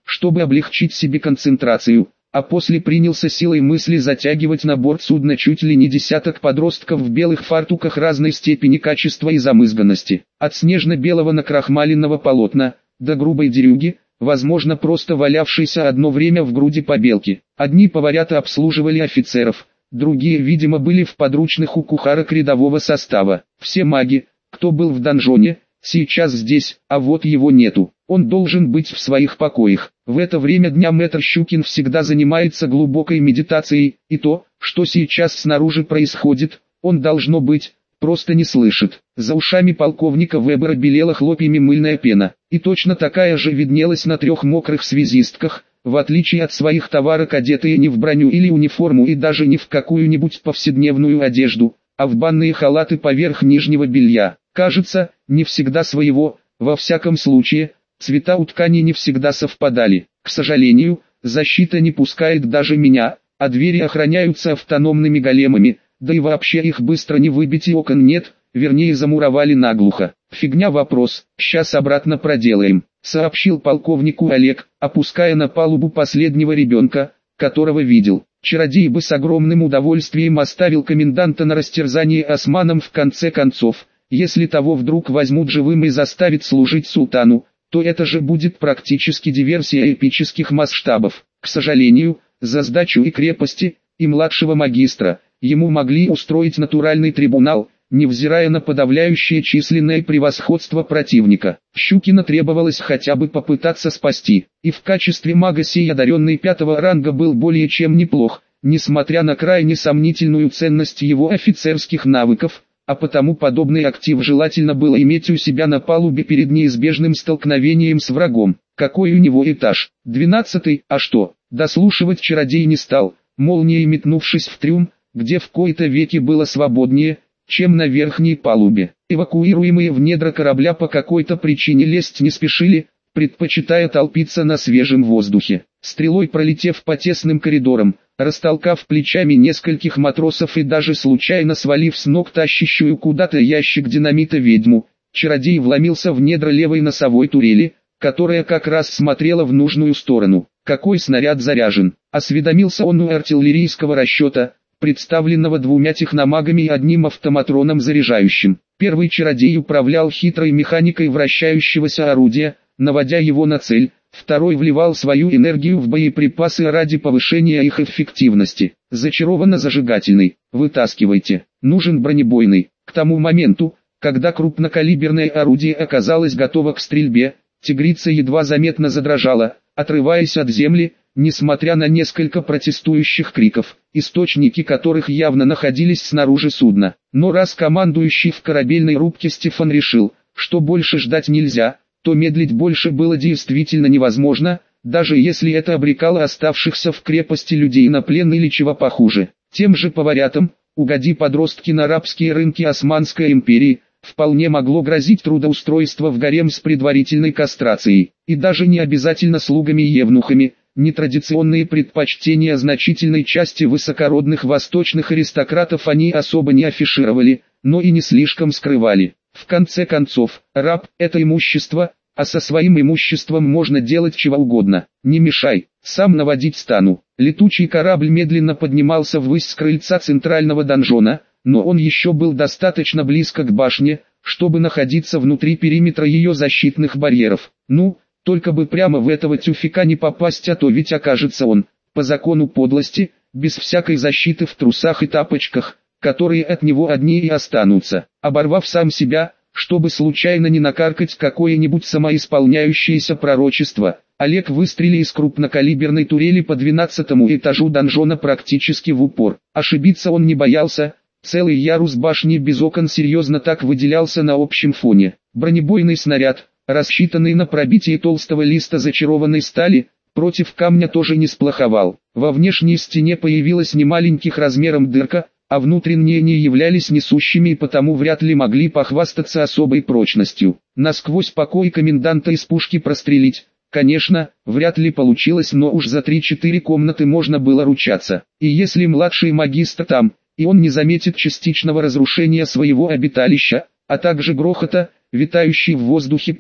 A: чтобы облегчить себе концентрацию, а после принялся силой мысли затягивать на борт судна чуть ли не десяток подростков в белых фартуках разной степени качества и замызганности. От снежно-белого накрахмаленного полотна до грубой дерюги, возможно просто валявшейся одно время в груди побелки. Одни поварята обслуживали офицеров, другие, видимо, были в подручных у кухарок рядового состава. Все маги, кто был в донжоне, сейчас здесь, а вот его нету. Он должен быть в своих покоях. В это время дня мэтр Щукин всегда занимается глубокой медитацией, и то, что сейчас снаружи происходит, он, должно быть, просто не слышит. За ушами полковника Вебера белела хлопьями мыльная пена, и точно такая же виднелась на 3 мокрых связистках, в отличие от своих товарок одетые не в броню или униформу и даже не в какую-нибудь повседневную одежду, а в банные халаты поверх нижнего белья. Кажется, не всегда своего, во всяком случае, цвета у ткани не всегда совпадали. К сожалению, защита не пускает даже меня, а двери охраняются автономными големами, да и вообще их быстро не выбить и окон нет, вернее замуровали наглухо. Фигня вопрос, сейчас обратно проделаем, сообщил полковнику Олег, опуская на палубу последнего ребенка, которого видел. Чародей бы с огромным удовольствием оставил коменданта на растерзание османам в конце концов. Если того вдруг возьмут живым и заставят служить султану, то это же будет практически диверсия эпических масштабов. К сожалению, за сдачу и крепости, и младшего магистра, ему могли устроить натуральный трибунал, невзирая на подавляющее численное превосходство противника. Щукина требовалось хотя бы попытаться спасти, и в качестве мага сей одаренный 5-го ранга был более чем неплох, несмотря на крайне сомнительную ценность его офицерских навыков, а потому подобный актив желательно было иметь у себя на палубе перед неизбежным столкновением с врагом. Какой у него этаж? 12-й, а что? Дослушивать чародей не стал, молнией метнувшись в трюм, где в кои-то веки было свободнее, чем на верхней палубе. Эвакуируемые в недра корабля по какой-то причине лезть не спешили, предпочитая толпиться на свежем воздухе. Стрелой пролетев по тесным коридорам, растолкав плечами нескольких матросов и даже случайно свалив с ног тащащую куда-то ящик динамита ведьму, чародей вломился в недра левой носовой турели, которая как раз смотрела в нужную сторону. Какой снаряд заряжен? Осведомился он у артиллерийского расчета, представленного 2 техномагами и одним автоматроном заряжающим. Первый чародей управлял хитрой механикой вращающегося орудия, наводя его на цель. Второй вливал свою энергию в боеприпасы ради повышения их эффективности. Зачарованно зажигательный. Вытаскивайте. Нужен бронебойный. К тому моменту, когда крупнокалиберное орудие оказалось готово к стрельбе, тигрица едва заметно задрожала, отрываясь от земли, несмотря на несколько протестующих криков, источники которых явно находились снаружи судна. Но раз командующий в корабельной рубке Стефан решил, что больше ждать нельзя, то медлить больше было действительно невозможно, даже если это обрекало оставшихся в крепости людей на плен или чего похуже. Тем же поварятам, угоди подростки на арабские рынки Османской империи, вполне могло грозить трудоустройство в гарем с предварительной кастрацией, и даже не обязательно слугами и евнухами. Нетрадиционные предпочтения значительной части высокородных восточных аристократов они особо не афишировали, но и не слишком скрывали. В конце концов, раб – это имущество, а со своим имуществом можно делать чего угодно. Не мешай, сам наводить стану. Летучий корабль медленно поднимался ввысь с крыльца центрального донжона, но он еще был достаточно близко к башне, чтобы находиться внутри периметра ее защитных барьеров. Ну, только бы прямо в этого тюфика не попасть, а то ведь окажется он, по закону подлости, без всякой защиты в трусах и тапочках, которые от него одни и останутся. Оборвав сам себя, чтобы случайно не накаркать какое-нибудь самоисполняющееся пророчество, Олег выстрелил из крупнокалиберной турели по 12-му этажу донжона практически в упор. Ошибиться он не боялся, целый ярус башни без окон серьезно так выделялся на общем фоне. Бронебойный снаряд, рассчитанный на пробитие толстого листа зачарованной стали, против камня тоже не сплоховал. Во внешней стене появилась немаленьких размером дырка, а внутренние не являлись несущими и потому вряд ли могли похвастаться особой прочностью. Насквозь покой коменданта из пушки прострелить, конечно, вряд ли получилось, но уж за 3-4 комнаты можно было ручаться. И если младший магистр там, и он не заметит частичного разрушения своего обиталища, а также грохота, витающей в воздухе пыли,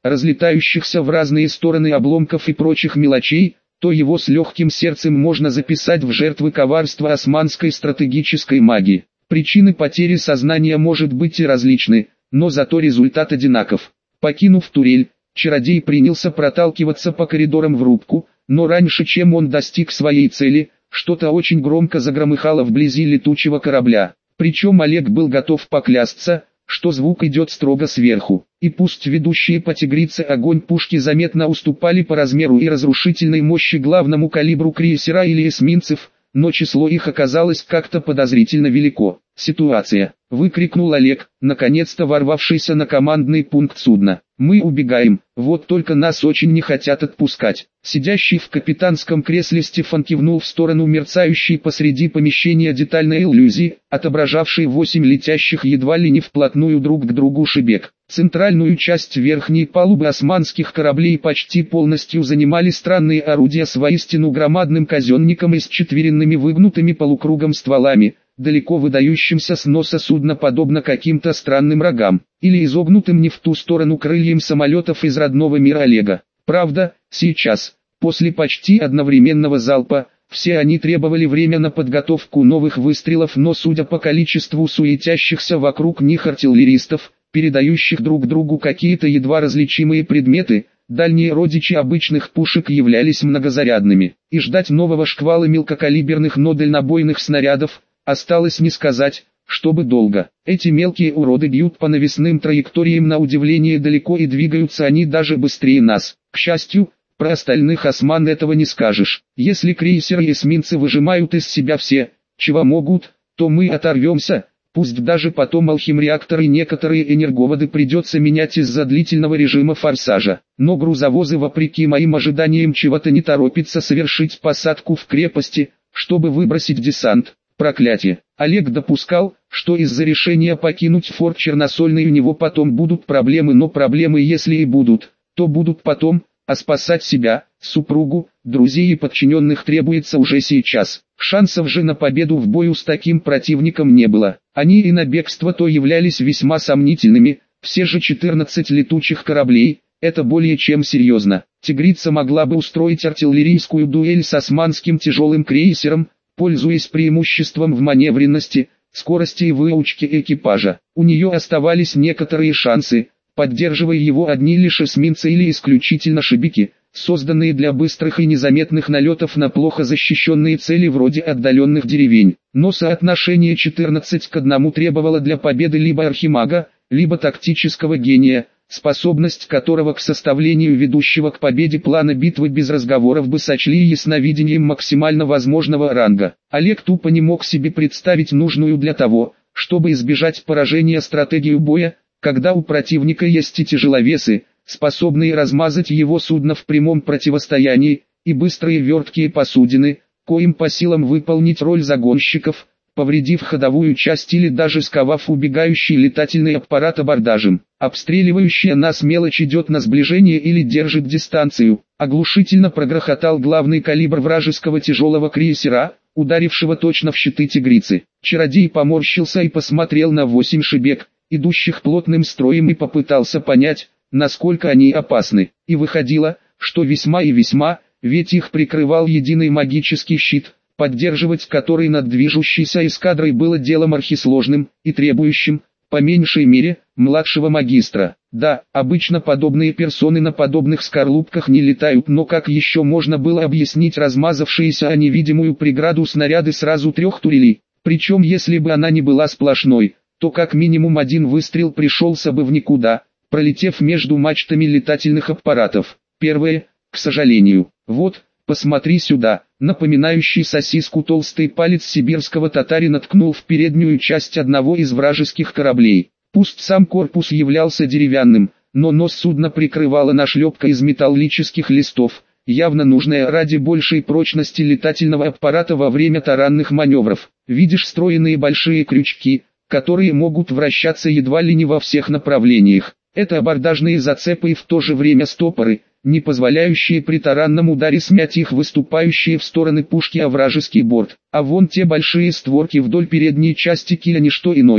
A: разлетающихся в разные стороны обломков и прочих мелочей, то его с легким сердцем можно записать в жертвы коварства османской стратегической магии. Причины потери сознания может быть и различны, но зато результат одинаков. Покинув турель, чародей принялся проталкиваться по коридорам в рубку, но раньше чем он достиг своей цели, что-то очень громко загромыхало вблизи летучего корабля. Причем Олег был готов поклясться, что звук идет строго сверху. И пусть ведущие по тигрице огонь пушки заметно уступали по размеру и разрушительной мощи главному калибру крейсера или эсминцев, но число их оказалось как-то подозрительно велико. «Ситуация!» — выкрикнул Олег, наконец-то ворвавшийся на командный пункт судна. «Мы убегаем, вот только нас очень не хотят отпускать». Сидящий в капитанском кресле Стефан кивнул в сторону мерцающей посреди помещения детальной иллюзии, отображавшей 8 летящих едва ли не вплотную друг к другу шибек. Центральную часть верхней палубы османских кораблей почти полностью занимали странные орудия с воистину громадным казенником и с четверенными выгнутыми полукругом стволами, далеко выдающимся с носа судна подобно каким-то странным рогам, или изогнутым не в ту сторону крыльям самолетов из родного мира Олега. Правда, сейчас, после почти одновременного залпа, все они требовали время на подготовку новых выстрелов, но судя по количеству суетящихся вокруг них артиллеристов, передающих друг другу какие-то едва различимые предметы, дальние родичи обычных пушек являлись многозарядными, и ждать нового шквала мелкокалиберных, но дальнобойных снарядов осталось не сказать, чтобы долго. Эти мелкие уроды бьют по навесным траекториям на удивление далеко, и двигаются они даже быстрее нас. К счастью, про остальных осман этого не скажешь. Если крейсеры и эсминцы выжимают из себя все, чего могут, то мы оторвемся. Пусть даже потом алхимреакторы и некоторые энерговоды придется менять из-за длительного режима форсажа. Но грузовозы, вопреки моим ожиданиям, чего-то не торопятся совершить посадку в крепости, чтобы выбросить десант. Проклятие. Олег допускал, что из-за решения покинуть форт Черносольный у него потом будут проблемы, но проблемы, если и будут, то будут потом, а спасать себя, супругу, друзей и подчиненных требуется уже сейчас. Шансов же на победу в бою с таким противником не было. Они и на бегство то являлись весьма сомнительными, все же 14 летучих кораблей, это более чем серьезно. Тигрица могла бы устроить артиллерийскую дуэль с османским тяжелым крейсером, пользуясь преимуществом в маневренности, скорости и выучке экипажа. У нее оставались некоторые шансы, поддерживая его одни лишь эсминцы или исключительно шибики, созданные для быстрых и незаметных налетов на плохо защищенные цели вроде отдаленных деревень. Но соотношение 14 к 1 требовало для победы либо архимага, либо тактического гения, способность которого к составлению ведущего к победе плана битвы без разговоров бы сочли ясновидением максимально возможного ранга. Олег тупо не мог себе представить нужную для того, чтобы избежать поражения стратегию боя, когда у противника есть и тяжеловесы, способные размазать его судно в прямом противостоянии, и быстрые верткие посудины, коим по силам выполнить роль загонщиков, повредив ходовую часть или даже сковав убегающий летательный аппарат абордажем. Обстреливающая нас мелочь идет на сближение или держит дистанцию. Оглушительно прогрохотал главный калибр вражеского тяжелого крейсера, ударившего точно в щиты тигрицы. Чародей поморщился и посмотрел на 8 шибек, идущих плотным строем, и попытался понять, насколько они опасны. И выходило, что весьма и весьма, ведь их прикрывал единый магический щит, поддерживать который над движущейся эскадрой было делом архисложным и требующим, по меньшей мере, младшего магистра. Да, обычно подобные персоны на подобных скорлупках не летают, но как еще можно было объяснить размазавшиеся о невидимую преграду снаряды сразу 3 турелей? Причем если бы она не была сплошной, то как минимум один выстрел пришелся бы в никуда, пролетев между мачтами летательных аппаратов. Первое, к сожалению. Вот, посмотри сюда. Напоминающий сосиску толстый палец сибирского татарина ткнул в переднюю часть одного из вражеских кораблей. Пусть сам корпус являлся деревянным, но нос судна прикрывала нашлепка из металлических листов, явно нужная ради большей прочности летательного аппарата во время таранных маневров. Видишь встроенные большие крючки, которые могут вращаться едва ли не во всех направлениях. Это абордажные зацепы и в то же время стопоры, не позволяющие при таранном ударе смять их выступающие в стороны пушки о вражеский борт. А вон те большие створки вдоль передней части киля не что иное,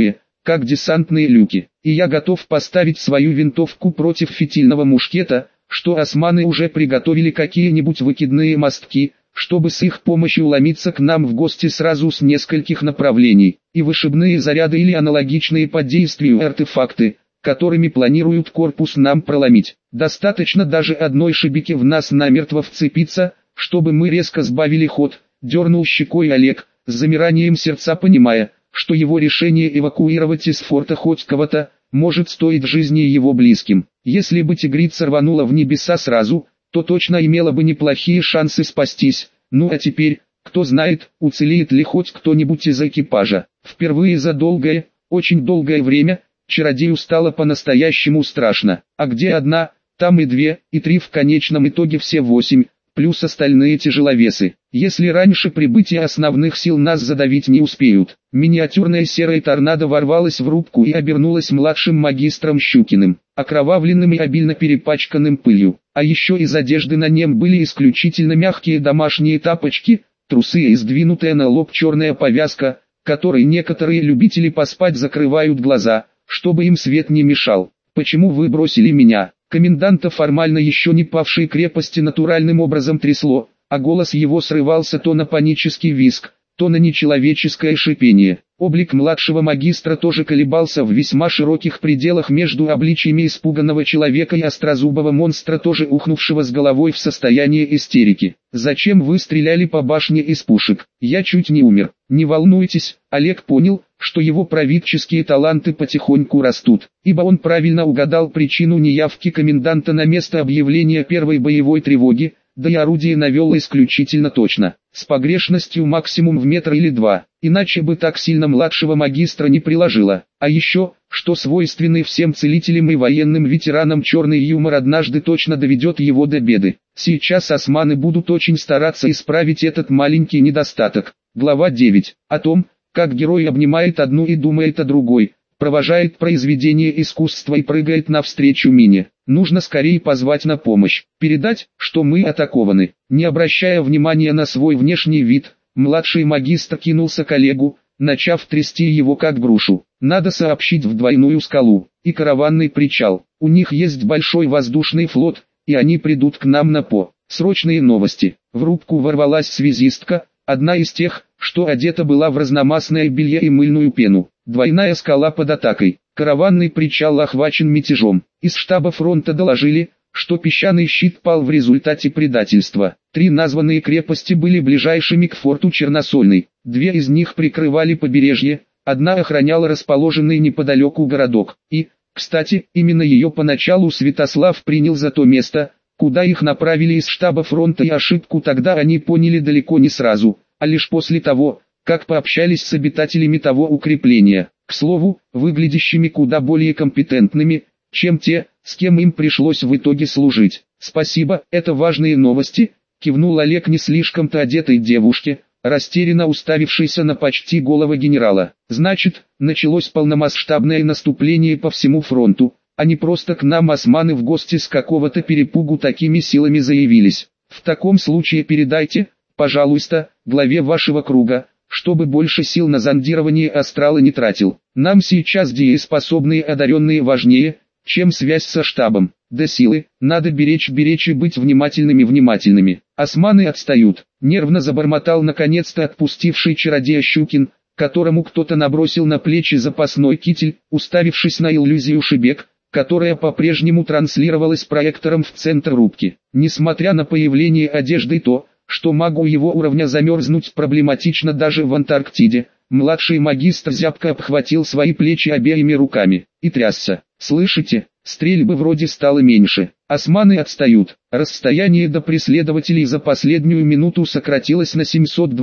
A: как десантные люки. И я готов поставить свою винтовку против фитильного мушкета, что османы уже приготовили какие-нибудь выкидные мостки, чтобы с их помощью ломиться к нам в гости сразу с нескольких направлений, и вышибные заряды или аналогичные по действию артефакты, которыми планируют корпус нам проломить. Достаточно даже одной шибики в нас намертво вцепиться, чтобы мы резко сбавили ход, дернул щекой Олег, с замиранием сердца понимая, что его решение эвакуировать из форта хоть кого-то, может стоить жизни его близким. Если бы тигрица рванула в небеса сразу, то точно имела бы неплохие шансы спастись. Ну а теперь, кто знает, уцелеет ли хоть кто-нибудь из экипажа. Впервые за долгое, очень долгое время, чародею стало по-настоящему страшно. А где одна, там и две, и три, в конечном итоге все 8, плюс остальные тяжеловесы. Если раньше прибытия основных сил нас задавить не успеют. Миниатюрная серая торнадо ворвалась в рубку и обернулась младшим магистром Щукиным, окровавленным и обильно перепачканным пылью. А еще из одежды на нем были исключительно мягкие домашние тапочки, трусы и сдвинутая на лоб черная повязка, которой некоторые любители поспать закрывают глаза, чтобы им свет не мешал. «Почему вы бросили меня?» Коменданта формально еще не павшей крепости натуральным образом трясло, а голос его срывался то на панический визг, то на нечеловеческое шипение. Облик младшего магистра тоже колебался в весьма широких пределах между обличиями испуганного человека и острозубого монстра, тоже ухнувшего с головой в состояние истерики. «Зачем вы стреляли по башне из пушек? Я чуть не умер». «Не волнуйтесь», Олег понял, что его правительские таланты потихоньку растут, ибо он правильно угадал причину неявки коменданта на место объявления первой боевой тревоги, да и орудие навел исключительно точно, с погрешностью максимум в метр или два, иначе бы так сильно младшего магистра не приложило. А еще, что свойственный всем целителям и военным ветеранам черный юмор однажды точно доведет его до беды. Сейчас османы будут очень стараться исправить этот маленький недостаток. Глава 9. О том, как герой обнимает одну и думает о другой, провожает произведение искусства и прыгает навстречу мине. Нужно скорее позвать на помощь, передать, что мы атакованы. Не обращая внимания на свой внешний вид, младший магистр кинулся к Олегу, начав трясти его как грушу. Надо сообщить в двойную скалу и караванный причал. У них есть большой воздушный флот, и они придут к нам на срочные новости. В рубку ворвалась связистка, одна из тех, что одета была в разномастное белье и мыльную пену. Двойная скала под атакой. Караванный причал охвачен мятежом. Из штаба фронта доложили, что песчаный щит пал в результате предательства. 3 названные крепости были ближайшими к форту Черносольный. 2 из них прикрывали побережье, одна охраняла расположенный неподалеку городок. И, кстати, именно ее поначалу Святослав принял за то место, куда их направили из штаба фронта, и ошибку тогда они поняли далеко не сразу, а лишь после того, как пообщались с обитателями того укрепления, к слову, выглядящими куда более компетентными, чем те, с кем им пришлось в итоге служить. «Спасибо, это важные новости», — кивнул Олег не слишком-то одетой девушке, растерянно уставившейся на почти голого генерала. «Значит, началось полномасштабное наступление по всему фронту, а не просто к нам османы в гости с какого-то перепугу такими силами заявились. В таком случае передайте, пожалуйста, главе вашего круга, чтобы больше сил на зондирование астрала не тратил. Нам сейчас дееспособные одаренные важнее, чем связь со штабом. До силы, надо беречь и быть внимательными. Османы отстают», — нервно забормотал наконец-то отпустивший чародея Щукин, которому кто-то набросил на плечи запасной китель, уставившись на иллюзию шибек, которая по-прежнему транслировалась проектором в центр рубки. Несмотря на появление одежды, то, что магу его уровня замерзнуть проблематично даже в Антарктиде, младший магистр зябко обхватил свои плечи обеими руками и трясся. «Слышите, стрельбы вроде стало меньше, османы отстают». Расстояние до преследователей за последнюю минуту сократилось на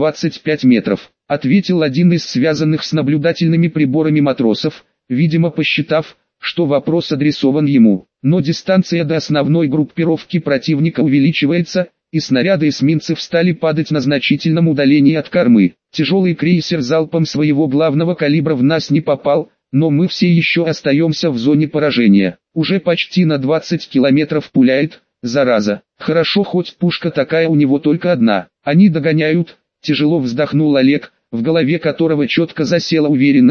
A: 725 метров, ответил один из связанных с наблюдательными приборами матросов, видимо посчитав, что вопрос адресован ему. Но дистанция до основной группировки противника увеличивается, и снаряды эсминцев стали падать на значительном удалении от кормы. Тяжелый крейсер залпом своего главного калибра в нас не попал, но мы все еще остаемся в зоне поражения. Уже почти на 20 километров пуляет, зараза. Хорошо, хоть пушка такая у него только одна. Они догоняют, тяжело вздохнул Олег, в голове которого четко засела уверенность,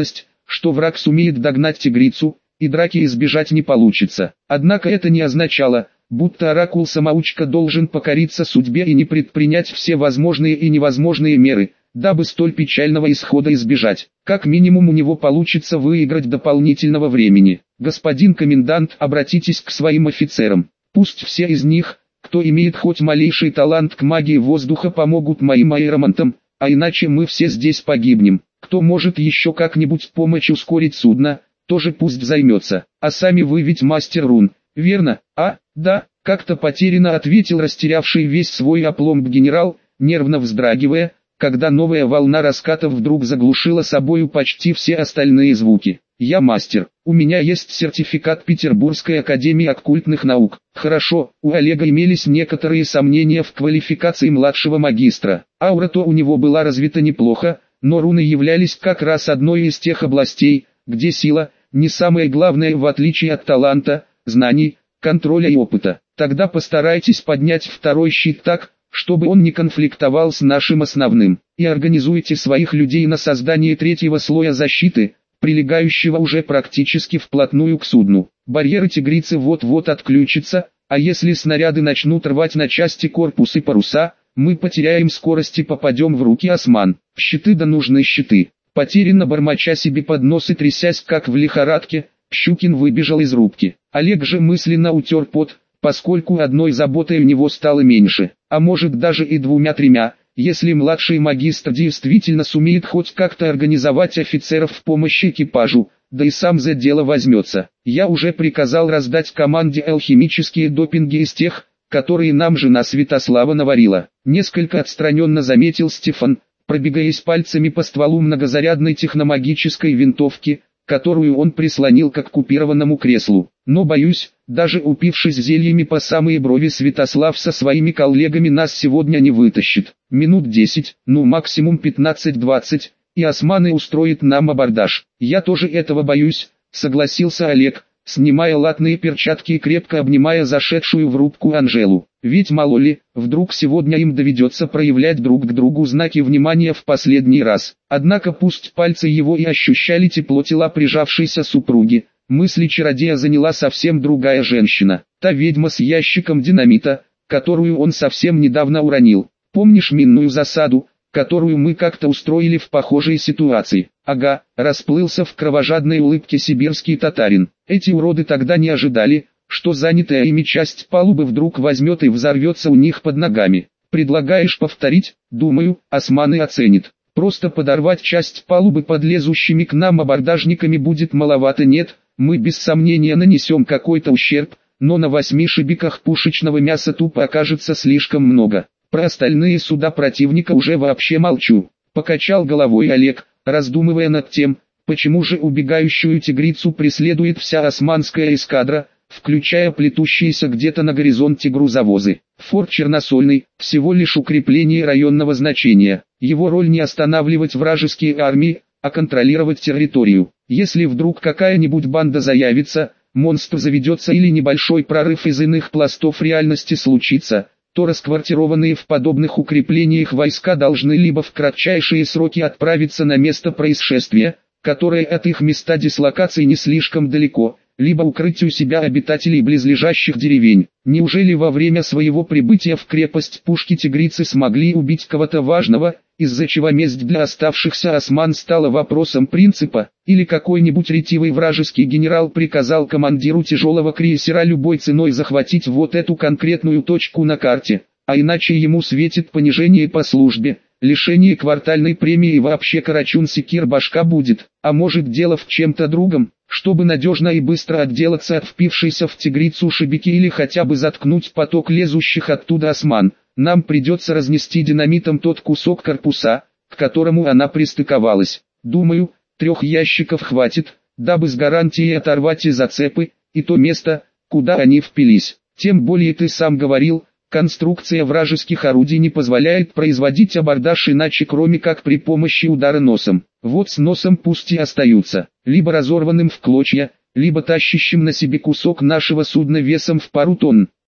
A: что враг сумеет догнать тигрицу, и драки избежать не получится. Однако это не означало, будто оракул-самоучка должен покориться судьбе и не предпринять все возможные и невозможные меры, дабы столь печального исхода избежать. Как минимум у него получится выиграть дополнительного времени. Господин комендант, обратитесь к своим офицерам. Пусть все из них, кто имеет хоть малейший талант к магии воздуха, помогут моим аэромантам, а иначе мы все здесь погибнем. Кто может еще как-нибудь помочь ускорить судно, тоже пусть займется. А сами вы ведь мастер рун, верно? А, да, как-то потерянно ответил растерявший весь свой опломб генерал, нервно вздрагивая, когда новая волна раскатов вдруг заглушила собою почти все остальные звуки. Я мастер, у меня есть сертификат Петербургской академии оккультных наук. Хорошо, у Олега имелись некоторые сомнения в квалификации младшего магистра. Аура-то у него была развита неплохо, но руны являлись как раз одной из тех областей, где сила, не самое главное в отличие от таланта, знаний, контроля и опыта. Тогда постарайтесь поднять второй щит так, чтобы он не конфликтовал с нашим основным, и организуйте своих людей на создание третьего слоя защиты, прилегающего уже практически вплотную к судну. Барьеры тигрицы вот-вот отключатся, а если снаряды начнут рвать на части корпус и паруса, мы потеряем скорость и попадем в руки осман. Щиты да нужны щиты. Потерянно бормоча себе под нос и трясясь как в лихорадке, Щукин выбежал из рубки. Олег же мысленно утер пот, поскольку одной заботой у него стало меньше, а может даже и двумя-тремя, если младший магистр действительно сумеет хоть как-то организовать офицеров в помощь экипажу, да и сам за дело возьмется. Я уже приказал раздать команде алхимические допинги из тех, которые нам жена Святослава наварила. Несколько отстраненно заметил Стефан, пробегаясь пальцами по стволу многозарядной техномагической винтовки, которую он прислонил к оккупированному креслу. Но боюсь, даже упившись зельями по самые брови, Святослав со своими коллегами нас сегодня не вытащит. Минут 10, ну максимум 15-20, и османы устроят нам абордаж. Я тоже этого боюсь, согласился Олег, снимая латные перчатки и крепко обнимая зашедшую в рубку Анжелу. Ведь мало ли, вдруг сегодня им доведется проявлять друг к другу знаки внимания в последний раз. Однако пусть пальцы его и ощущали тепло тела прижавшейся супруги, мысли чародея заняла совсем другая женщина. Та ведьма с ящиком динамита, которую он совсем недавно уронил. Помнишь минную засаду, которую мы как-то устроили в похожей ситуации? Ага, расплылся в кровожадной улыбке сибирский татарин. Эти уроды тогда не ожидали, что занятая ими часть палубы вдруг возьмет и взорвется у них под ногами. Предлагаешь повторить? Думаю, османы оценят. Просто подорвать часть палубы под лезущими к нам абордажниками будет маловато. Нет, мы без сомнения нанесем какой-то ущерб, но на 8 шибиках пушечного мяса тупо окажется слишком много. Про остальные суда противника уже вообще молчу. Покачал головой Олег, раздумывая над тем, почему же убегающую тигрицу преследует вся османская эскадра, включая плетущиеся где-то на горизонте грузовозы. Форт Черносольный – всего лишь укрепление районного значения. Его роль не останавливать вражеские армии, а контролировать территорию. Если вдруг какая-нибудь банда заявится, монстр заведется или небольшой прорыв из иных пластов реальности случится, то расквартированные в подобных укреплениях войска должны либо в кратчайшие сроки отправиться на место происшествия, которое от их места дислокации не слишком далеко, либо укрыть у себя обитателей близлежащих деревень. Неужели во время своего прибытия в крепость пушки тигрицы смогли убить кого-то важного, из-за чего месть для оставшихся осман стала вопросом принципа, или какой-нибудь ретивый вражеский генерал приказал командиру тяжелого крейсера любой ценой захватить вот эту конкретную точку на карте, а иначе ему светит понижение по службе, лишение квартальной премии и вообще карачун-секир башка будет. А может дело в чем-то другом? Чтобы надежно и быстро отделаться от впившейся в тигрицу шибики или хотя бы заткнуть поток лезущих оттуда осман, нам придется разнести динамитом тот кусок корпуса, к которому она пристыковалась. Думаю, 3 ящиков хватит, дабы с гарантией оторвать и зацепы, и то место, куда они впились. Тем более ты сам говорил, конструкция вражеских орудий не позволяет производить абордаж иначе кроме как при помощи удара носом. Вот с носом пусть и остаются, либо разорванным в клочья, либо тащащим на себе кусок нашего судна весом в пару тонн.